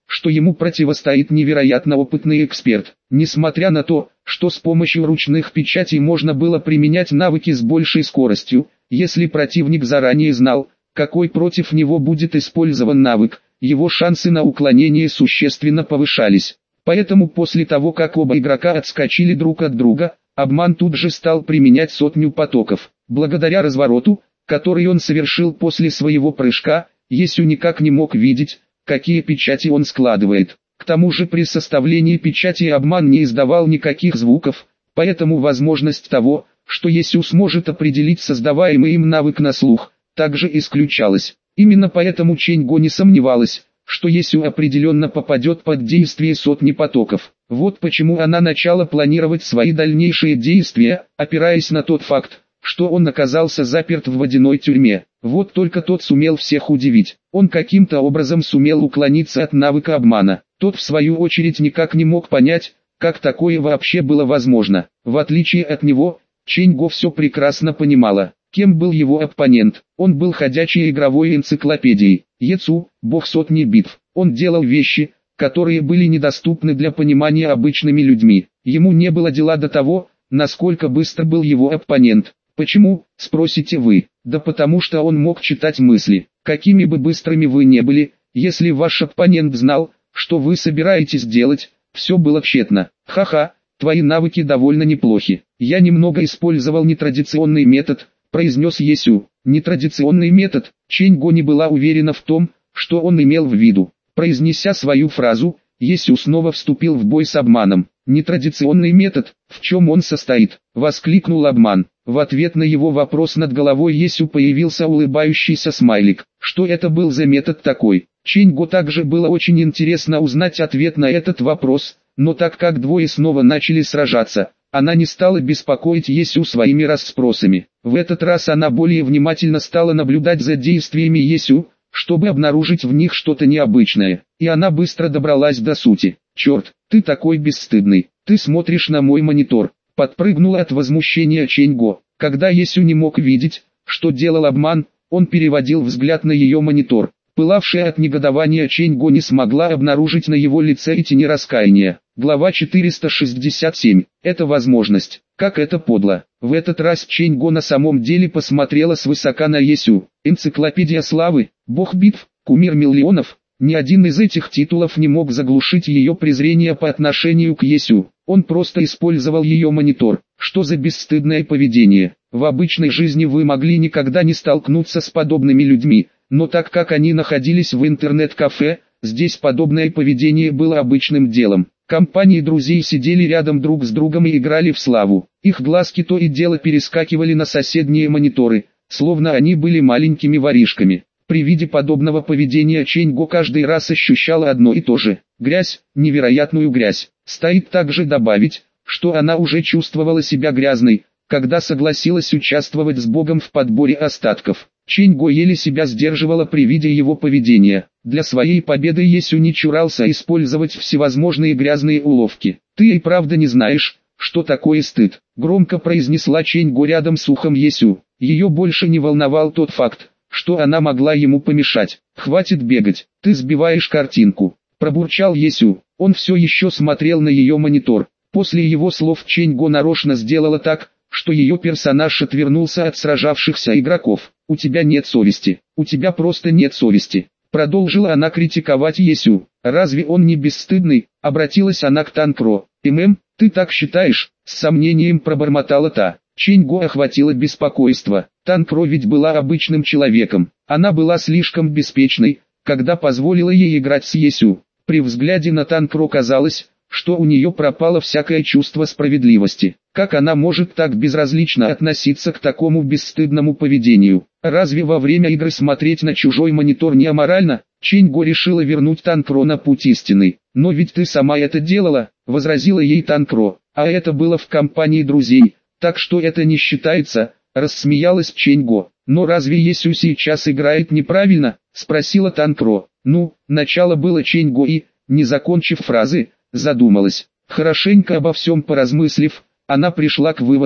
что ему противостоит невероятно опытный эксперт. Несмотря на то, что с помощью ручных печатей можно было применять навыки с большей скоростью, если противник заранее знал, какой против него будет использован навык, его шансы на уклонение существенно повышались. Поэтому после того, как оба игрока отскочили друг от друга, обман тут же стал применять сотню потоков. Благодаря развороту, который он совершил после своего прыжка, Есю никак не мог видеть, какие печати он складывает. К тому же при составлении печати обман не издавал никаких звуков, поэтому возможность того, что Есю сможет определить создаваемый им навык на слух, также исключалась. Именно поэтому Чэнь-Го не сомневалась, что Есю определенно попадет под действие сотни потоков. Вот почему она начала планировать свои дальнейшие действия, опираясь на тот факт, что он оказался заперт в водяной тюрьме. Вот только тот сумел всех удивить. Он каким-то образом сумел уклониться от навыка обмана. Тот в свою очередь никак не мог понять, как такое вообще было возможно. В отличие от него, Чэнь-Го все прекрасно понимала. Кем был его оппонент? Он был ходячей игровой энциклопедией. Ецу, бог сотни битв. Он делал вещи, которые были недоступны для понимания обычными людьми. Ему не было дела до того, насколько быстро был его оппонент. Почему, спросите вы? Да потому что он мог читать мысли. Какими бы быстрыми вы не были, если ваш оппонент знал, что вы собираетесь делать, все было тщетно. Ха-ха, твои навыки довольно неплохи. Я немного использовал нетрадиционный метод, произнес Есю. Нетрадиционный метод. Чэнь-Го не была уверена в том, что он имел в виду. Произнеся свою фразу, Есю снова вступил в бой с обманом. Нетрадиционный метод, в чем он состоит? Воскликнул обман. В ответ на его вопрос над головой Есю появился улыбающийся смайлик. Что это был за метод такой? Чэнь-Го также было очень интересно узнать ответ на этот вопрос, но так как двое снова начали сражаться, она не стала беспокоить Есю своими расспросами. В этот раз она более внимательно стала наблюдать за действиями Есю, чтобы обнаружить в них что-то необычное, и она быстро добралась до сути. «Черт, ты такой бесстыдный, ты смотришь на мой монитор», подпрыгнула от возмущения Чэнь-Го. Когда Есю не мог видеть, что делал обман, он переводил взгляд на ее монитор. Пылавшая от негодования Чэнь-Го не смогла обнаружить на его лице и тени раскаяния. Глава четыреста шестьдесят семь. Это возможность. Как это подло. В этот раз Чэнь-Го на самом деле посмотрела свысока на Есю. Энциклопедия славы, бог битв, кумир миллионов. Ни один из этих титулов не мог заглушить ее презрение по отношению к Есю. Он просто использовал ее монитор. Что за бесстыдное поведение? В обычной жизни вы могли никогда не столкнуться с подобными людьми, но так как они находились в интернет-кафе, здесь подобное поведение было обычным делом. Компании друзей сидели рядом друг с другом и играли в славу. Их глазки то и дело перескакивали на соседние мониторы, словно они были маленькими воришками. При виде подобного поведения Чэнь-Го каждый раз ощущала одно и то же – грязь, невероятную грязь. Стоит также добавить, что она уже чувствовала себя грязной, когда согласилась участвовать с Богом в подборе остатков. Чэнь-Го еле себя сдерживала при виде его поведения. Для своей победы Есю не чурался использовать всевозможные грязные уловки. «Ты и правда не знаешь, что такое стыд», – громко произнесла Чэнь-Го рядом с ухом Есю. Ее больше не волновал тот факт, что она могла ему помешать. «Хватит бегать, ты сбиваешь картинку», – пробурчал Есю. Он все еще смотрел на ее монитор. После его слов Чэнь-Го нарочно сделала так, что ее персонаж отвернулся от сражавшихся игроков. «У тебя нет совести, у тебя просто нет совести», – продолжила она критиковать Есю. «Разве он не бесстыдный?» – обратилась она к Танкро. «ММ, ты так считаешь?» – с сомнением пробормотала та. Чэнь-Го охватило беспокойство. Танкро ведь была обычным человеком. Она была слишком беспечной, когда позволила ей играть с Есю. При взгляде на Танкро казалось, что у нее пропало всякое чувство справедливости. Как она может так безразлично относиться к такому бесстыдному поведению? Разве во время игры смотреть на чужой монитор не аморально? Чэнь-Го решила вернуть Танкро на путь истинный. «Но ведь ты сама это делала», — возразила ей Танкро. «А это было в компании друзей, так что это не считается», — рассмеялась Чэнь-Го. «Но разве Есю сейчас играет неправильно?» — спросила Танкро. «Ну, начало было Чэнь-Го и, не закончив фразы, задумалась. Хорошенько обо всем поразмыслив, она пришла к выводу,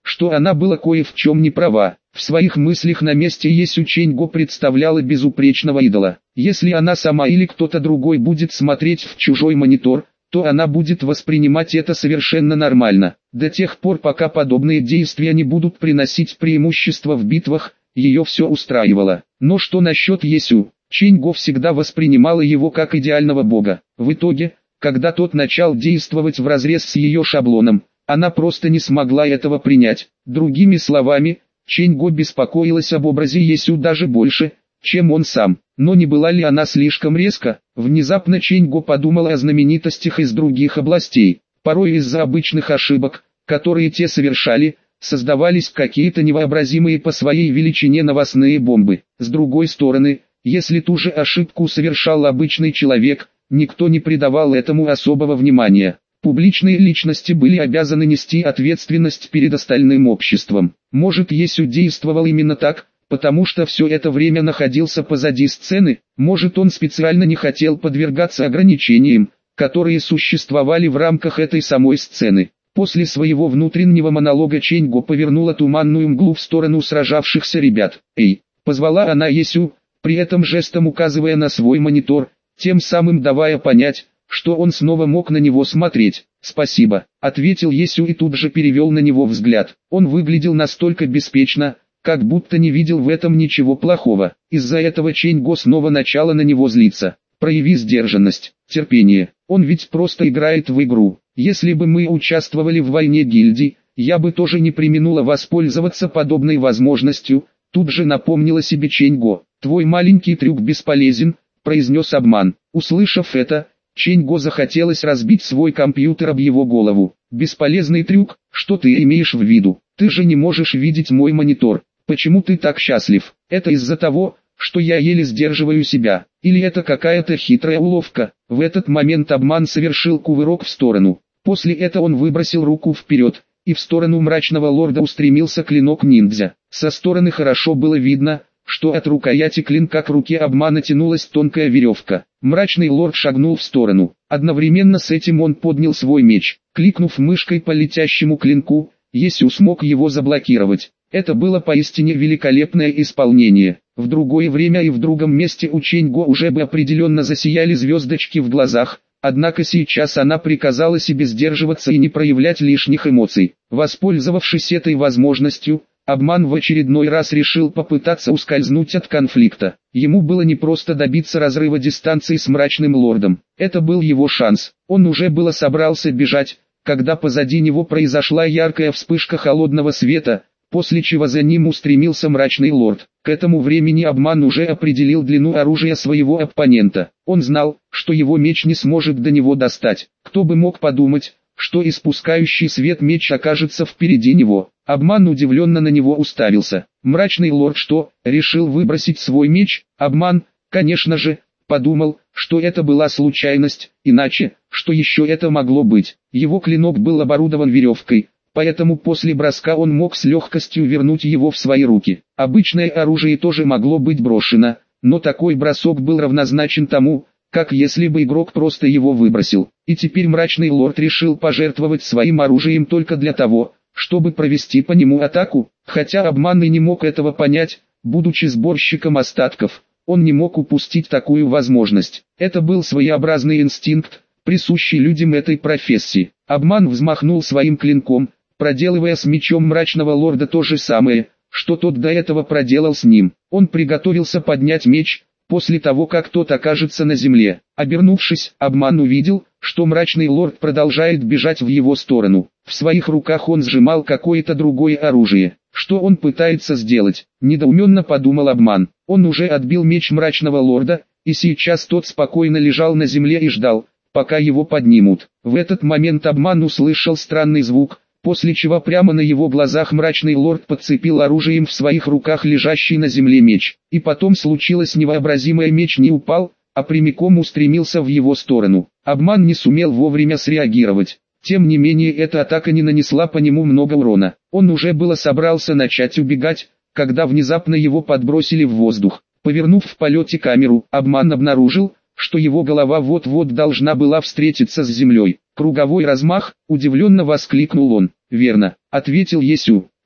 что она была кое в чем не права. В своих мыслях на месте Есю Чэньго представляла безупречного идола. Если она сама или кто-то другой будет смотреть в чужой монитор, то она будет воспринимать это совершенно нормально. До тех пор, пока подобные действия не будут приносить преимущество в битвах, ее все устраивало. Но что насчет Есю? Чэньго всегда воспринимала его как идеального бога. В итоге, когда тот начал действовать вразрез с ее шаблоном, она просто не смогла этого принять. Другими словами, Чэньго беспокоилась об образе Есю даже больше, чем он сам. Но не была ли она слишком резко? Внезапно Чэньго подумала о знаменитостях из других областей. Порой из-за обычных ошибок, которые те совершали, создавались какие-то невообразимые по своей величине новостные бомбы. С другой стороны, если ту же ошибку совершал обычный человек, никто не придавал этому особого внимания. Публичные личности были обязаны нести ответственность перед остальным обществом. Может, Есю действовал именно так, потому что все это время находился позади сцены? Может, он специально не хотел подвергаться ограничениям, которые существовали в рамках этой самой сцены? После своего внутреннего монолога Чэньго повернула туманную мглу в сторону сражавшихся ребят. «Эй!» — позвала она Есю, при этом жестом указывая на свой монитор, тем самым давая понять, что он снова мог на него смотреть. «Спасибо», — ответил Есю и тут же перевел на него взгляд. Он выглядел настолько беспечно, как будто не видел в этом ничего плохого. Из-за этого Чэньго снова начала на него злиться. «Прояви сдержанность, терпение, он ведь просто играет в игру. Если бы мы участвовали в войне гильдий, я бы тоже не преминула воспользоваться подобной возможностью», тут же напомнила себе Чэньго. «Твой маленький трюк бесполезен», — произнес обман. Услышав это, Чэньго захотелось разбить свой компьютер об его голову. «Бесполезный трюк? Что ты имеешь в виду? Ты же не можешь видеть мой монитор. Почему ты так счастлив? Это из-за того, что я еле сдерживаю себя. Или это какая-то хитрая уловка?» В этот момент обман совершил кувырок в сторону. После этого он выбросил руку вперед, и в сторону мрачного лорда устремился клинок ниндзя. Со стороны хорошо было видно, что от рукояти клинка к руке обмана тянулась тонкая веревка. Мрачный лорд шагнул в сторону. Одновременно с этим он поднял свой меч. Кликнув мышкой по летящему клинку, Есю смог его заблокировать. Это было поистине великолепное исполнение. В другое время и в другом месте у Чэньго уже бы определенно засияли звездочки в глазах, однако сейчас она приказала себе сдерживаться и не проявлять лишних эмоций. Воспользовавшись этой возможностью, обман в очередной раз решил попытаться ускользнуть от конфликта. Ему было не просто добиться разрыва дистанции с мрачным лордом. Это был его шанс. Он уже было собрался бежать, когда позади него произошла яркая вспышка холодного света, после чего за ним устремился мрачный лорд. К этому времени обман уже определил длину оружия своего оппонента. Он знал, что его меч не сможет до него достать. Кто бы мог подумать, что испускающий свет меч окажется впереди него. Обман удивленно на него уставился. Мрачный лорд что, решил выбросить свой меч? Обман, конечно же, подумал, что это была случайность, иначе, что еще это могло быть? Его клинок был оборудован веревкой, поэтому после броска он мог с легкостью вернуть его в свои руки. Обычное оружие тоже могло быть брошено, но такой бросок был равнозначен тому, как если бы игрок просто его выбросил. И теперь мрачный лорд решил пожертвовать своим оружием только для того, чтобы провести по нему атаку, хотя обман и не мог этого понять, будучи сборщиком остатков, он не мог упустить такую возможность. Это был своеобразный инстинкт, присущий людям этой профессии. Обман взмахнул своим клинком, проделывая с мечом мрачного лорда то же самое, что тот до этого проделал с ним. Он приготовился поднять меч, после того как тот окажется на земле. Обернувшись, обман увидел, что мрачный лорд продолжает бежать в его сторону. В своих руках он сжимал какое-то другое оружие. Что он пытается сделать? Недоуменно подумал обман. Он уже отбил меч мрачного лорда, и сейчас тот спокойно лежал на земле и ждал, пока его поднимут. В этот момент обман услышал странный звук, после чего прямо на его глазах мрачный лорд подцепил оружием в своих руках лежащий на земле меч. И потом случилось невообразимое: меч не упал, а прямиком устремился в его сторону. Обман не сумел вовремя среагировать. Тем не менее эта атака не нанесла по нему много урона. Он уже было собрался начать убегать, когда внезапно его подбросили в воздух. Повернув в полете камеру, обман обнаружил, что его голова вот-вот должна была встретиться с землей. Круговой размах, удивленно воскликнул он. «Верно», — ответил Есю.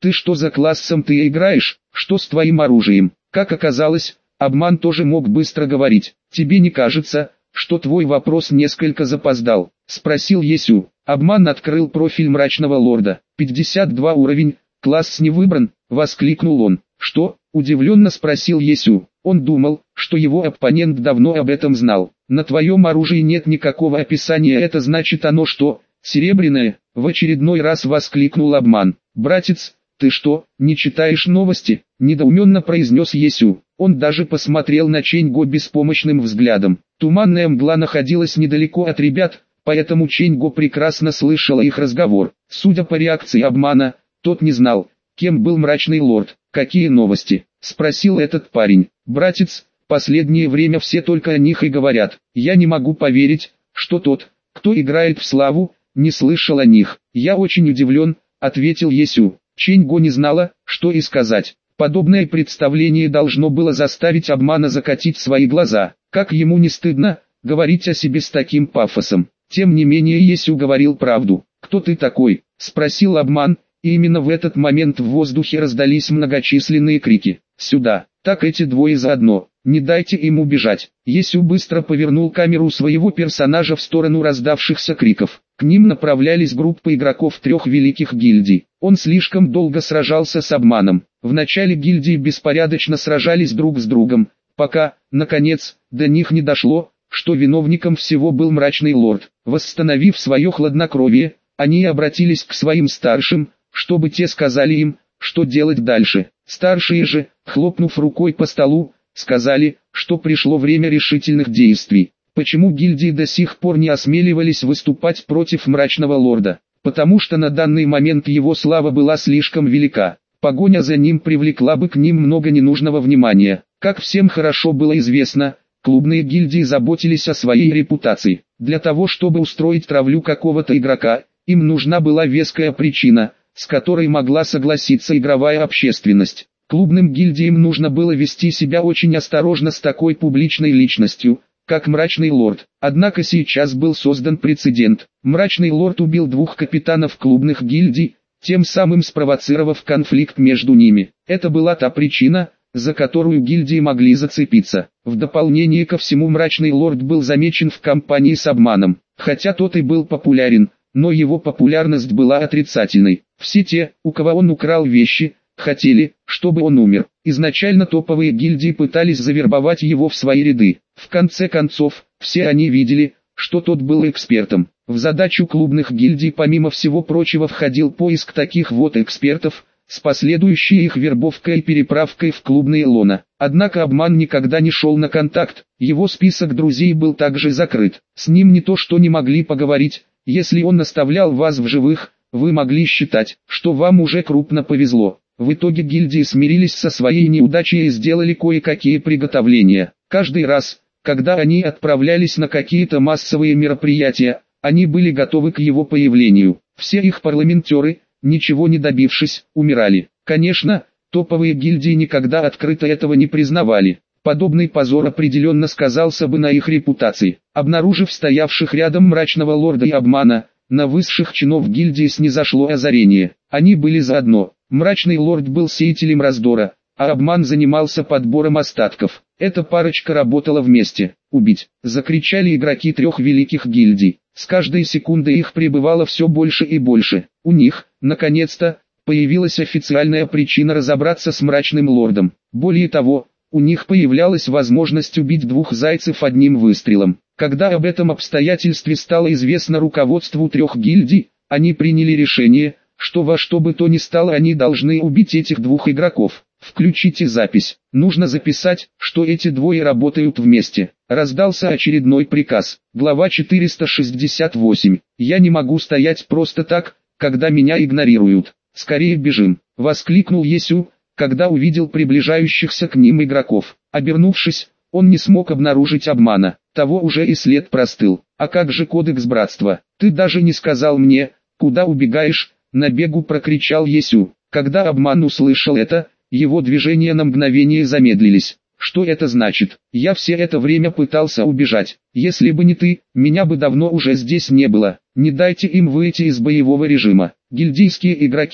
Ты что за классом ты играешь? Что с твоим оружием? Как оказалось, обман тоже мог быстро говорить. Тебе не кажется, что твой вопрос несколько запоздал? Спросил Есю. Обман открыл профиль мрачного лорда. пятьдесят два уровень, класс не выбран, воскликнул он. Что? Удивленно спросил Есю. Он думал, что его оппонент давно об этом знал. На твоем оружии нет никакого описания, это значит оно что? Серебряное? В очередной раз воскликнул обман. Братец, ты что, не читаешь новости? Недоуменно произнес Есю. Он даже посмотрел на Чэньго беспомощным взглядом. Туманная мгла находилась недалеко от ребят, поэтому Чэньго прекрасно слышала их разговор. Судя по реакции обмана, тот не знал, кем был мрачный лорд. «Какие новости?» – спросил этот парень. «Братец, последнее время все только о них и говорят. Я не могу поверить, что тот, кто играет в славу, не слышал о них. Я очень удивлен», – ответил Есю. Чэньго не знала, что и сказать. Подобное представление должно было заставить обмана закатить свои глаза. Как ему не стыдно говорить о себе с таким пафосом. Тем не менее Есю говорил правду. «Кто ты такой?» – спросил обман. И именно в этот момент в воздухе раздались многочисленные крики. «Сюда! Так эти двое заодно! Не дайте им убежать!» Есю быстро повернул камеру своего персонажа в сторону раздавшихся криков. К ним направлялись группы игроков трех великих гильдий. Он слишком долго сражался с обманом. В начале гильдии беспорядочно сражались друг с другом, пока, наконец, до них не дошло, что виновником всего был мрачный лорд. Восстановив свое хладнокровие, они обратились к своим старшим, чтобы те сказали им, что делать дальше. Старшие же, хлопнув рукой по столу, сказали, что пришло время решительных действий. Почему гильдии до сих пор не осмеливались выступать против мрачного лорда? Потому что на данный момент его слава была слишком велика. Погоня за ним привлекла бы к ним много ненужного внимания. Как всем хорошо было известно, клубные гильдии заботились о своей репутации. Для того, чтобы устроить травлю какого-то игрока, им нужна была веская причина, с которой могла согласиться игровая общественность. Клубным гильдиям нужно было вести себя очень осторожно с такой публичной личностью, как Мрачный Лорд. Однако сейчас был создан прецедент. Мрачный Лорд убил двух капитанов клубных гильдий, тем самым спровоцировав конфликт между ними. Это была та причина, за которую гильдии могли зацепиться. В дополнение ко всему Мрачный Лорд был замечен в компании с обманом. Хотя тот и был популярен, но его популярность была отрицательной. Все те, у кого он украл вещи, хотели, чтобы он умер. Изначально топовые гильдии пытались завербовать его в свои ряды. В конце концов, все они видели, что тот был экспертом. В задачу клубных гильдий помимо всего прочего входил поиск таких вот экспертов, с последующей их вербовкой и переправкой в клубные лона. Однако обман никогда не шел на контакт, его список друзей был также закрыт. С ним не то что не могли поговорить, если он оставлял вас в живых, вы могли считать, что вам уже крупно повезло. В итоге гильдии смирились со своей неудачей и сделали кое-какие приготовления. Каждый раз, когда они отправлялись на какие-то массовые мероприятия, они были готовы к его появлению. Все их парламентеры, ничего не добившись, умирали. Конечно, топовые гильдии никогда открыто этого не признавали. Подобный позор определенно сказался бы на их репутации. Обнаружив стоявших рядом Мрачного Лорда и обмана, на высших чинов гильдии снизошло озарение. Они были заодно. Мрачный Лорд был сеятелем раздора, а обман занимался подбором остатков. Эта парочка работала вместе. «Убить!» – закричали игроки трех великих гильдий. С каждой секундой их прибывало все больше и больше. У них, наконец-то, появилась официальная причина разобраться с Мрачным Лордом. Более того, у них появлялась возможность убить двух зайцев одним выстрелом. Когда об этом обстоятельстве стало известно руководству трех гильдий, они приняли решение, что во что бы то ни стало они должны убить этих двух игроков. «Включите запись. Нужно записать, что эти двое работают вместе». Раздался очередной приказ. Глава четыреста шестьдесят восемь. «Я не могу стоять просто так, когда меня игнорируют. Скорее бежим!» — воскликнул Есю, когда увидел приближающихся к ним игроков. Обернувшись, он не смог обнаружить обмана. Того уже и след простыл. «А как же кодекс братства? Ты даже не сказал мне, куда убегаешь?» — на бегу прокричал Есю. Когда обман услышал это, его движения на мгновение замедлились. «Что это значит? Я все это время пытался убежать. Если бы не ты, меня бы давно уже здесь не было. Не дайте им выйти из боевого режима». Гильдийские игроки,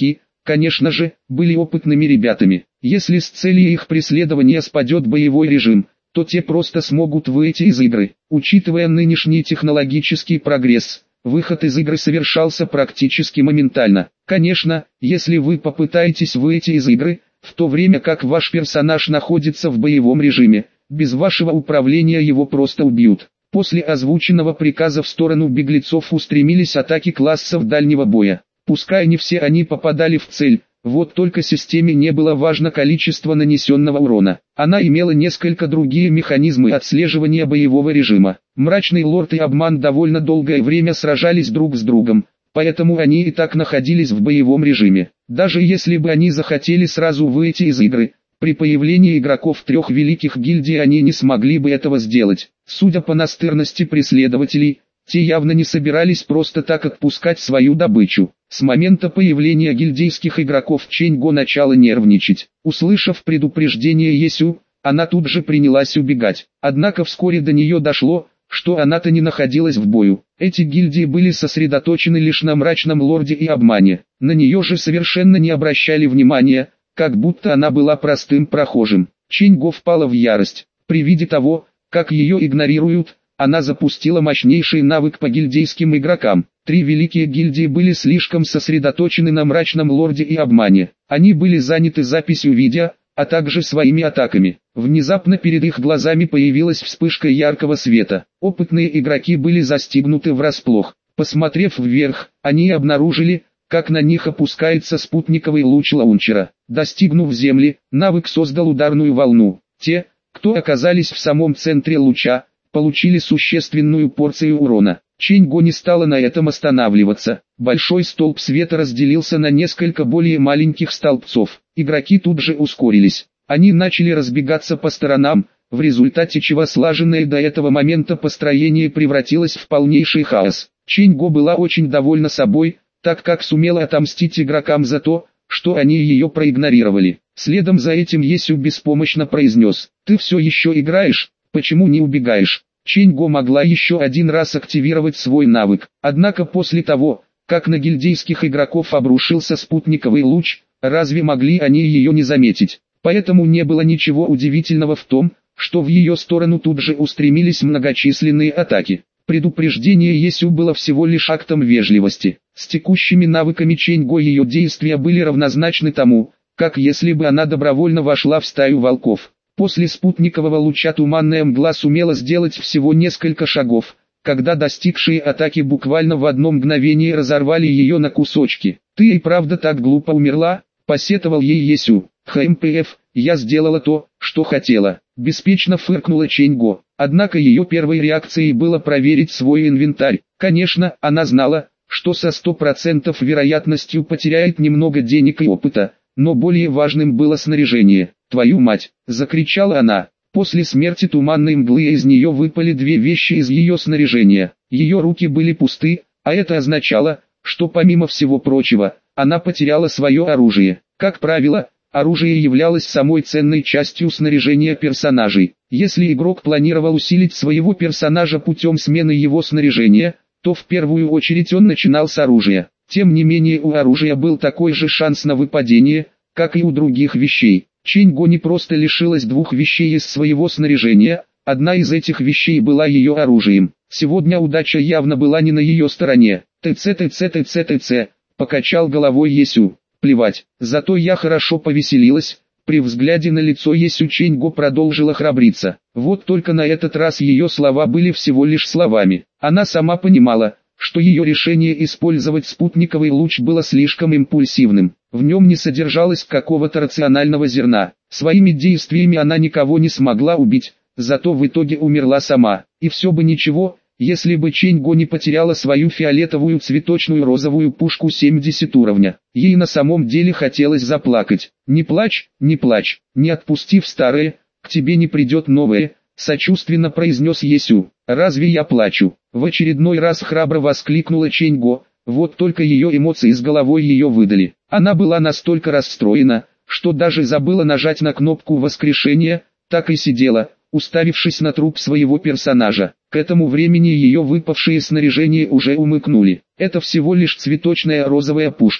конечно же, были опытными ребятами. Если с целью их преследования спадет боевой режим, то те просто смогут выйти из игры. Учитывая нынешний технологический прогресс, выход из игры совершался практически моментально. Конечно, если вы попытаетесь выйти из игры, в то время как ваш персонаж находится в боевом режиме, без вашего управления его просто убьют. После озвученного приказа в сторону беглецов устремились атаки классов дальнего боя. Пускай не все они попадали в цель, вот только системе не было важно количество нанесенного урона. Она имела несколько другие механизмы отслеживания боевого режима. Мрачный лорд и обман довольно долгое время сражались друг с другом, поэтому они и так находились в боевом режиме. Даже если бы они захотели сразу выйти из игры, при появлении игроков трех великих гильдий они не смогли бы этого сделать. Судя по настырности преследователей, те явно не собирались просто так отпускать свою добычу. С момента появления гильдейских игроков Чэнь-Го начала нервничать. Услышав предупреждение Есю, она тут же принялась убегать. Однако вскоре до нее дошло, что она-то не находилась в бою. Эти гильдии были сосредоточены лишь на мрачном лорде и обмане. На нее же совершенно не обращали внимания, как будто она была простым прохожим. Чэнь-Го впала в ярость. При виде того, как ее игнорируют, она запустила мощнейший навык по гильдейским игрокам. Три великие гильдии были слишком сосредоточены на мрачном лорде и обмане. Они были заняты записью видео, а также своими атаками. Внезапно перед их глазами появилась вспышка яркого света. Опытные игроки были застигнуты врасплох. Посмотрев вверх, они обнаружили, как на них опускается спутниковый луч лаунчера. Достигнув земли, навык создал ударную волну. Те, кто оказались в самом центре луча, получили существенную порцию урона. Чэнь-Го не стала на этом останавливаться. Большой столб света разделился на несколько более маленьких столбцов. Игроки тут же ускорились. Они начали разбегаться по сторонам, в результате чего слаженное до этого момента построение превратилось в полнейший хаос. Чэнь-Го была очень довольна собой, так как сумела отомстить игрокам за то, что они ее проигнорировали. Следом за этим Есю беспомощно произнес: «Ты все еще играешь? Почему не убегаешь?» Чэнь-Го могла еще один раз активировать свой навык. Однако после того, как на гильдейских игроков обрушился спутниковый луч, разве могли они ее не заметить? Поэтому не было ничего удивительного в том, что в ее сторону тут же устремились многочисленные атаки. Предупреждение Есю было всего лишь актом вежливости. С текущими навыками Чэнь-Го ее действия были равнозначны тому, как если бы она добровольно вошла в стаю волков. После спутникового луча туманная мгла сумела сделать всего несколько шагов, когда достигшие атаки буквально в одно мгновение разорвали ее на кусочки. «Ты и правда так глупо умерла?» – посетовал ей Есю. «ХМПФ, я сделала то, что хотела», – беспечно фыркнула Чэнь-Го. Однако ее первой реакцией было проверить свой инвентарь. Конечно, она знала, что со сто процентов вероятностью потеряет немного денег и опыта, но более важным было снаряжение. «Твою мать!» – закричала она. После смерти туманной мглы из нее выпали две вещи из ее снаряжения. Ее руки были пусты, а это означало, что помимо всего прочего, она потеряла свое оружие. Как правило, оружие являлось самой ценной частью снаряжения персонажей. Если игрок планировал усилить своего персонажа путем смены его снаряжения, то в первую очередь он начинал с оружия. Тем не менее у оружия был такой же шанс на выпадение, как и у других вещей. Чэнь-Го не просто лишилась двух вещей из своего снаряжения, одна из этих вещей была ее оружием. Сегодня удача явно была не на ее стороне. «ТЦ, ТЦ, ТЦ, ТЦ», — покачал головой Есю. «Плевать, зато я хорошо повеселилась». При взгляде на лицо Есю Чэнь-Го продолжила храбриться. Вот только на этот раз ее слова были всего лишь словами. Она сама понимала, что ее решение использовать спутниковый луч было слишком импульсивным. В нем не содержалось какого-то рационального зерна. Своими действиями она никого не смогла убить, зато в итоге умерла сама. И все бы ничего, если бы Чэнь-Го не потеряла свою фиолетовую цветочную розовую пушку семьдесят уровня. Ей на самом деле хотелось заплакать. «Не плачь, не плачь, не отпустив старое, к тебе не придет новое», — сочувственно произнес Есю. «Разве я плачу?» — в очередной раз храбро воскликнула Чэнь-Го. Вот только ее эмоции с головой ее выдали. Она была настолько расстроена, что даже забыла нажать на кнопку воскрешения, так и сидела, уставившись на труп своего персонажа. К этому времени ее выпавшие снаряжения уже умыкнули. Это всего лишь цветочная розовая пушка.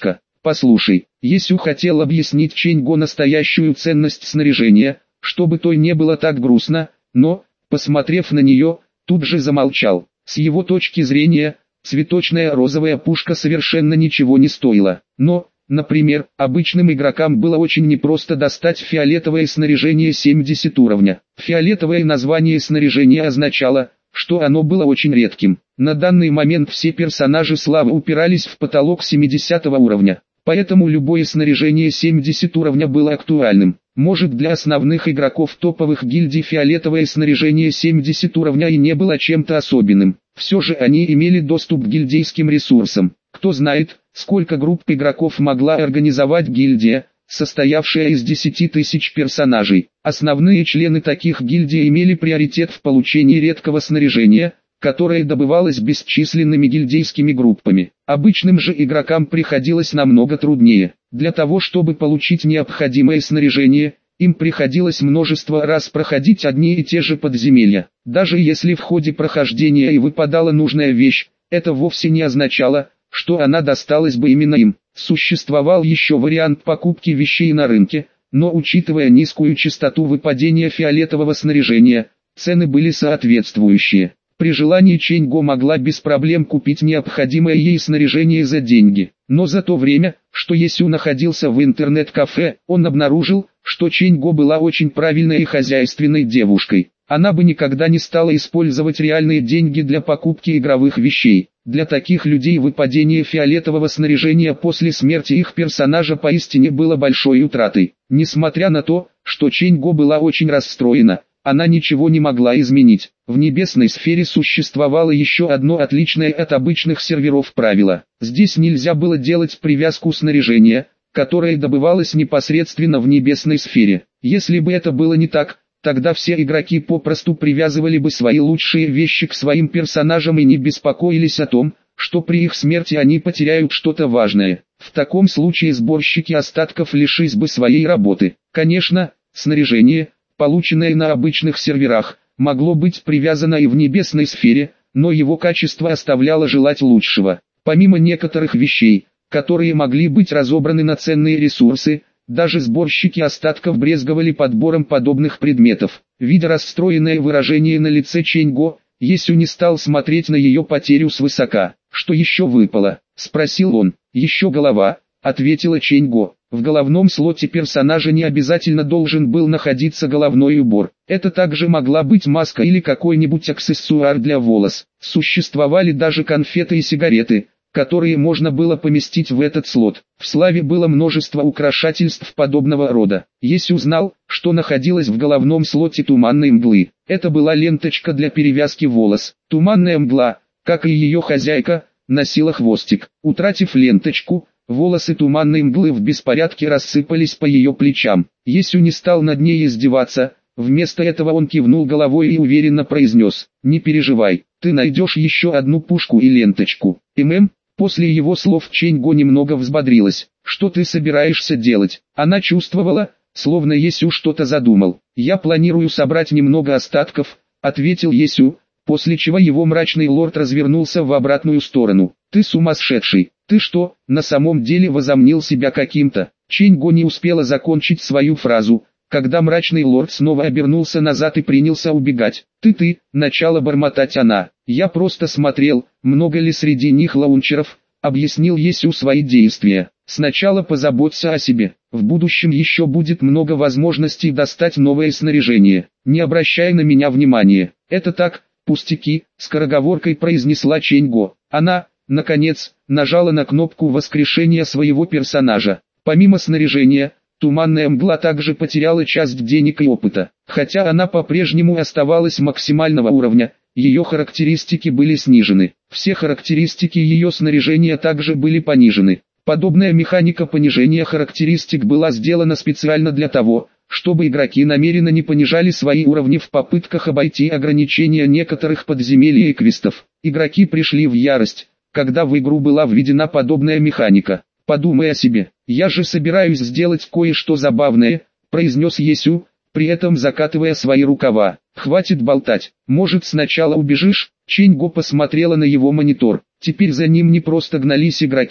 Послушай, Есю хотел объяснить Чэнь-Го настоящую ценность снаряжения, чтобы той не было так грустно, но, посмотрев на нее, тут же замолчал. С его точки зрения, цветочная розовая пушка совершенно ничего не стоила. Но, например, обычным игрокам было очень непросто достать фиолетовое снаряжение семидесятого уровня. Фиолетовое название снаряжения означало, что оно было очень редким. На данный момент все персонажи славы упирались в потолок семидесятого уровня, поэтому любое снаряжение семидесятого уровня было актуальным. Может, для основных игроков топовых гильдий фиолетовое снаряжение семидесятого уровня и не было чем-то особенным. Все же они имели доступ к гильдейским ресурсам. Кто знает, сколько групп игроков могла организовать гильдия, состоявшая из десяти тысяч персонажей. Основные члены таких гильдий имели приоритет в получении редкого снаряжения, которое добывалось бесчисленными гильдейскими группами. Обычным же игрокам приходилось намного труднее. Для того, чтобы получить необходимое снаряжение, им приходилось множество раз проходить одни и те же подземелья. Даже если в ходе прохождения и выпадала нужная вещь, это вовсе не означало, что она досталась бы именно им. Существовал еще вариант покупки вещей на рынке, но учитывая низкую частоту выпадения фиолетового снаряжения, цены были соответствующие. При желании Чэнь-Го могла без проблем купить необходимое ей снаряжение за деньги. Но за то время, что Есю находился в интернет-кафе, он обнаружил, что Чэнь-Го была очень правильной и хозяйственной девушкой. Она бы никогда не стала использовать реальные деньги для покупки игровых вещей. Для таких людей выпадение фиолетового снаряжения после смерти их персонажа поистине было большой утратой. Несмотря на то, что Чэнь-Го была очень расстроена, она ничего не могла изменить. В небесной сфере существовало еще одно отличное от обычных серверов правило. Здесь нельзя было делать привязку снаряжения, которое добывалось непосредственно в небесной сфере. Если бы это было не так, тогда все игроки попросту привязывали бы свои лучшие вещи к своим персонажам и не беспокоились о том, что при их смерти они потеряют что-то важное. В таком случае сборщики остатков лишились бы своей работы. Конечно, снаряжение, полученное на обычных серверах, могло быть привязано и в небесной сфере, но его качество оставляло желать лучшего. Помимо некоторых вещей, которые могли быть разобраны на ценные ресурсы, даже сборщики остатков брезговали подбором подобных предметов. Видя расстроенное выражение на лице Чэнь-Го, Есю не стал смотреть на ее потерю свысока. «Что еще выпало?» – спросил он. «Еще голова», – ответила Чэнь-Го. В головном слоте персонажа не обязательно должен был находиться головной убор. Это также могла быть маска или какой-нибудь аксессуар для волос. Существовали даже конфеты и сигареты, которые можно было поместить в этот слот. В славе было множество украшательств подобного рода. Есю знал, что находилось в головном слоте туманной мглы. Это была ленточка для перевязки волос. Туманная мгла, как и ее хозяйка, носила хвостик. Утратив ленточку, волосы туманной мглы в беспорядке рассыпались по ее плечам. Есю не стал над ней издеваться, вместо этого он кивнул головой и уверенно произнес: «Не переживай, ты найдешь еще одну пушку и ленточку». ММ, после его слов Чэнь-Го немного взбодрилась. «Что ты собираешься делать?» Она чувствовала, словно Есю что-то задумал. «Я планирую собрать немного остатков», — ответил Есю, после чего его мрачный лорд развернулся в обратную сторону. «Ты сумасшедший! Ты что, на самом деле возомнил себя каким-то?» Чэнь-Го не успела закончить свою фразу, когда мрачный лорд снова обернулся назад и принялся убегать. «Ты-ты», — начала бормотать она. «Я просто смотрел, много ли среди них лаунчеров», — объяснил Есю свои действия. «Сначала позаботься о себе, в будущем еще будет много возможностей достать новое снаряжение. Не обращай на меня внимания. Это так, пустяки», — скороговоркой произнесла Чэнь-Го. Она, наконец, нажала на кнопку воскрешения своего персонажа. Помимо снаряжения, туманная мгла также потеряла часть денег и опыта. Хотя она по-прежнему оставалась максимального уровня, ее характеристики были снижены. Все характеристики ее снаряжения также были понижены. Подобная механика понижения характеристик была сделана специально для того, чтобы игроки намеренно не понижали свои уровни в попытках обойти ограничения некоторых подземелий и квестов. Игроки пришли в ярость, когда в игру была введена подобная механика. «Подумай о себе, я же собираюсь сделать кое-что забавное», — произнес Есю, при этом закатывая свои рукава. «Хватит болтать, может сначала убежишь?» Чэнь-Го посмотрела на его монитор. Теперь за ним не просто гнались игроки,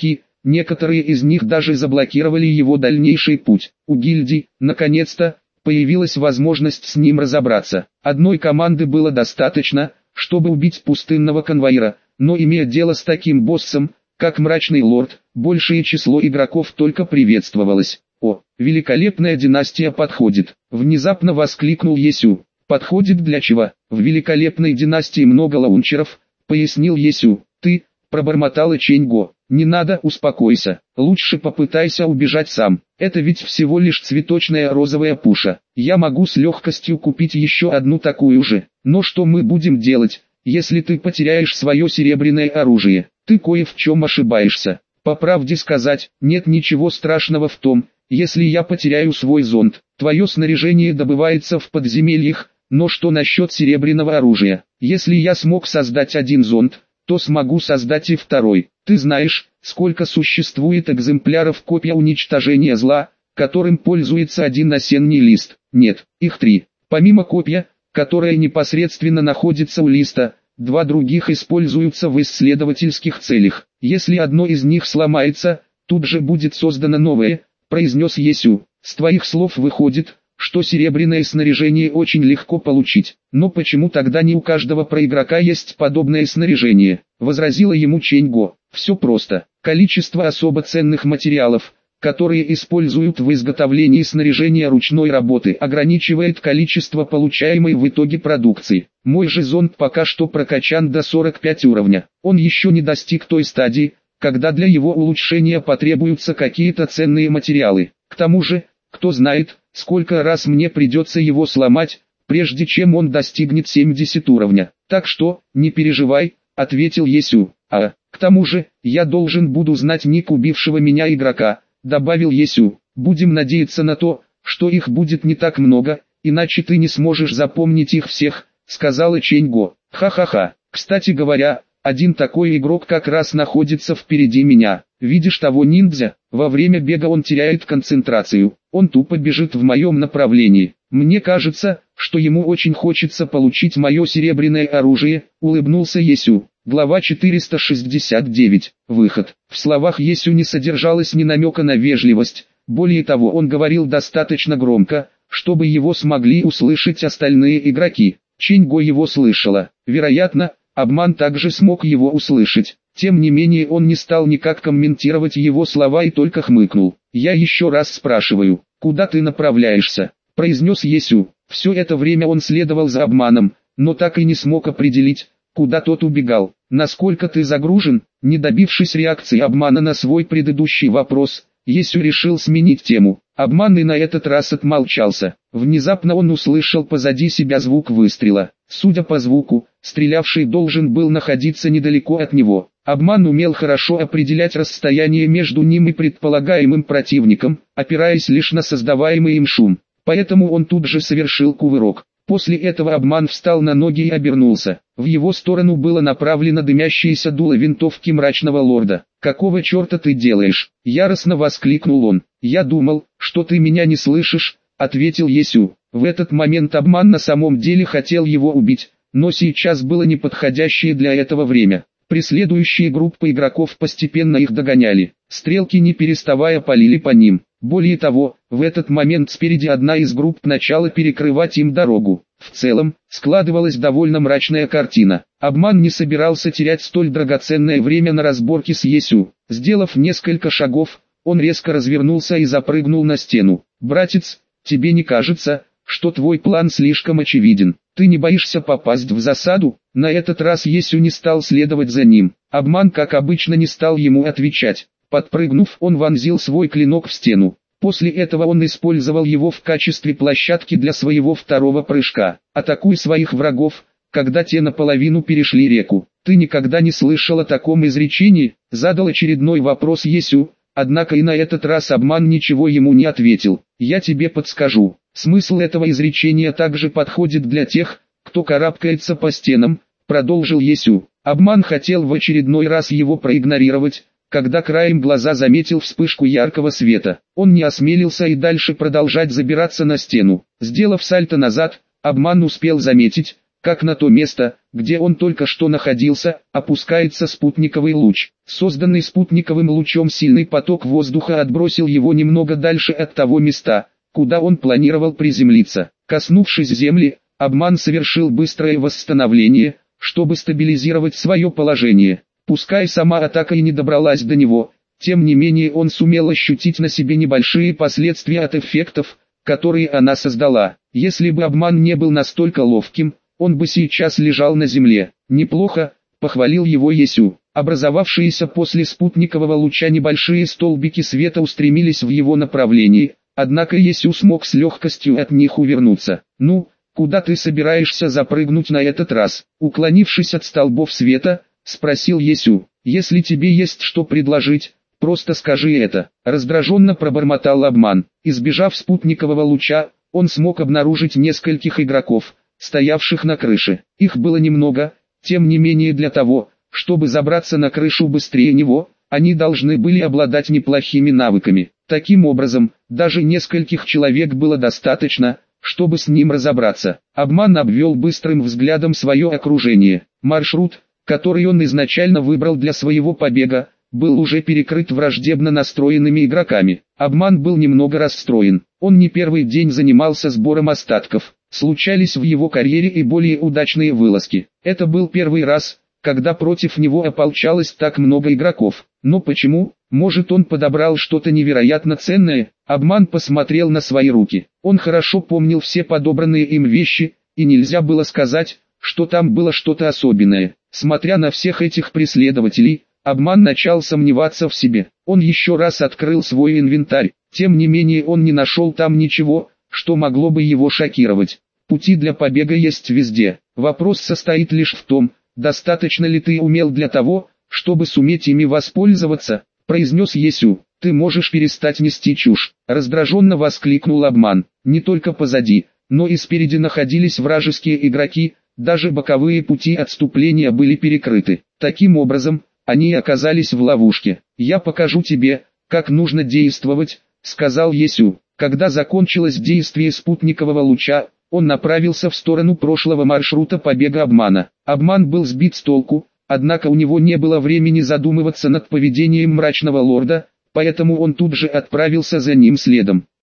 некоторые из них даже заблокировали его дальнейший путь. У гильдии, наконец-то, появилась возможность с ним разобраться. Одной команды было достаточно, чтобы убить пустынного конвоира, но имея дело с таким боссом, как Мрачный Лорд, большее число игроков только приветствовалось. «О, великолепная династия подходит!» — внезапно воскликнул Есю. «Подходит для чего? В великолепной династии много лаунчеров», — пояснил Есю. «Ты...» — пробормотала Ченьго. «Не надо, успокойся. Лучше попытайся убежать сам. Это ведь всего лишь цветочная розовая пуша. Я могу с легкостью купить еще одну такую же. Но что мы будем делать, если ты потеряешь свое серебряное оружие? Ты кое в чем ошибаешься. По правде сказать, нет ничего страшного в том, если я потеряю свой зонт. Твое снаряжение добывается в подземельях, но что насчет серебряного оружия? Если я смог создать один зонт, то смогу создать и второй. Ты знаешь, сколько существует экземпляров копья уничтожения зла, которым пользуется один осенний лист? Нет, их три. Помимо копья, которое непосредственно находится у листа, два других используются в исследовательских целях. Если одно из них сломается, тут же будет создано новое, произнес Есю. С твоих слов выходит, что серебряное снаряжение очень легко получить. Но почему тогда не у каждого проигрока есть подобное снаряжение? Возразила ему Ченьго. Все просто. Количество особо ценных материалов, которые используют в изготовлении снаряжения ручной работы, ограничивает количество получаемой в итоге продукции. Мой же зонт пока что прокачан до сорок пять уровня. Он еще не достиг той стадии, когда для его улучшения потребуются какие-то ценные материалы. К тому же, кто знает, сколько раз мне придется его сломать, прежде чем он достигнет семидесятого уровня. Так что, не переживай, ответил Есю. А, к тому же, я должен буду знать ник убившего меня игрока, добавил Есю. Будем надеяться на то, что их будет не так много, иначе ты не сможешь запомнить их всех, сказала Ченьго. Ха-ха-ха. Кстати говоря, один такой игрок как раз находится впереди меня. Видишь того ниндзя? Во время бега он теряет концентрацию. Он тупо бежит в моем направлении. Мне кажется, что ему очень хочется получить мое серебряное оружие, улыбнулся Есю. Глава четыреста шестьдесят девять. Выход. В словах Есю не содержалось ни намека на вежливость. Более того, он говорил достаточно громко, чтобы его смогли услышать остальные игроки. Ченьго его слышала. Вероятно, обман также смог его услышать. Тем не менее он не стал никак комментировать его слова и только хмыкнул. «Я еще раз спрашиваю, куда ты направляешься?» – произнес Есю. Все это время он следовал за обманом, но так и не смог определить, куда тот убегал. «Насколько ты загружен?» Не добившись реакции обмана на свой предыдущий вопрос, Есю решил сменить тему. Обман и на этот раз отмолчался. Внезапно он услышал позади себя звук выстрела. Судя по звуку, стрелявший должен был находиться недалеко от него. Обман умел хорошо определять расстояние между ним и предполагаемым противником, опираясь лишь на создаваемый им шум. Поэтому он тут же совершил кувырок. После этого обман встал на ноги и обернулся. В его сторону было направлено дымящееся дуло винтовки Мрачного Лорда. «Какого черта ты делаешь?» – яростно воскликнул он. «Я думал, что ты меня не слышишь», – ответил Есю. В этот момент обман на самом деле хотел его убить, но сейчас было неподходящее для этого время. Преследующие группы игроков постепенно их догоняли. Стрелки не переставая палили по ним. Более того, в этот момент спереди одна из групп начала перекрывать им дорогу. В целом, складывалась довольно мрачная картина. Обман не собирался терять столь драгоценное время на разборке с Есю. Сделав несколько шагов, он резко развернулся и запрыгнул на стену. «Братец, тебе не кажется, что твой план слишком очевиден? Ты не боишься попасть в засаду?» На этот раз Есю не стал следовать за ним. Обман, как обычно, не стал ему отвечать. Подпрыгнув, он вонзил свой клинок в стену. После этого он использовал его в качестве площадки для своего второго прыжка. «Атакуй своих врагов, когда те наполовину перешли реку». «Ты никогда не слышал о таком изречении?» — задал очередной вопрос Есю, однако и на этот раз обман ничего ему не ответил. «Я тебе подскажу. Смысл этого изречения также подходит для тех, кто карабкается по стенам», — продолжил Есю. Обман хотел в очередной раз его проигнорировать, когда краем глаза заметил вспышку яркого света. Он не осмелился и дальше продолжать забираться на стену. Сделав сальто назад, обман успел заметить, как на то место, где он только что находился, опускается спутниковый луч. Созданный спутниковым лучом сильный поток воздуха отбросил его немного дальше от того места, куда он планировал приземлиться. Коснувшись земли, обман совершил быстрое восстановление, чтобы стабилизировать свое положение. Пускай сама атака и не добралась до него, тем не менее он сумел ощутить на себе небольшие последствия от эффектов, которые она создала. Если бы обман не был настолько ловким, он бы сейчас лежал на земле. «Неплохо», — похвалил его Есю. Образовавшиеся после спутникового луча небольшие столбики света устремились в его направлении, однако Есю смог с легкостью от них увернуться. «Ну, куда ты собираешься запрыгнуть на этот раз?» Уклонившись от столбов света, спросил Есю. «Если тебе есть что предложить, просто скажи это», — раздраженно пробормотал обман. Избежав спутникового луча, он смог обнаружить нескольких игроков, стоявших на крыше. Их было немного, тем не менее для того, чтобы забраться на крышу быстрее него, они должны были обладать неплохими навыками. Таким образом, даже нескольких человек было достаточно, чтобы с ним разобраться. Обман обвел быстрым взглядом свое окружение. Маршрут, который он изначально выбрал для своего побега, был уже перекрыт враждебно настроенными игроками. Обман был немного расстроен. Он не первый день занимался сбором остатков. Случались в его карьере и более удачные вылазки. Это был первый раз, когда против него ополчалось так много игроков. Но почему? Может, он подобрал что-то невероятно ценное? Обман посмотрел на свои руки. Он хорошо помнил все подобранные им вещи, и нельзя было сказать, что там было что-то особенное. Смотря на всех этих преследователей, обман начал сомневаться в себе. Он еще раз открыл свой инвентарь, тем не менее он не нашел там ничего, что могло бы его шокировать. Пути для побега есть везде. Вопрос состоит лишь в том, достаточно ли ты умел для того, чтобы суметь ими воспользоваться, произнес Есю. Ты можешь перестать нести чушь, раздраженно воскликнул обман. Не только позади, но и спереди находились вражеские игроки, даже боковые пути отступления были перекрыты. Таким образом, они оказались в ловушке. «Я покажу тебе, как нужно действовать», — сказал Есю. Когда закончилось действие спутникового луча, он направился в сторону прошлого маршрута побега обмана. Обман был сбит с толку, однако у него не было времени задумываться над поведением мрачного лорда, поэтому он тут же отправился за ним следом.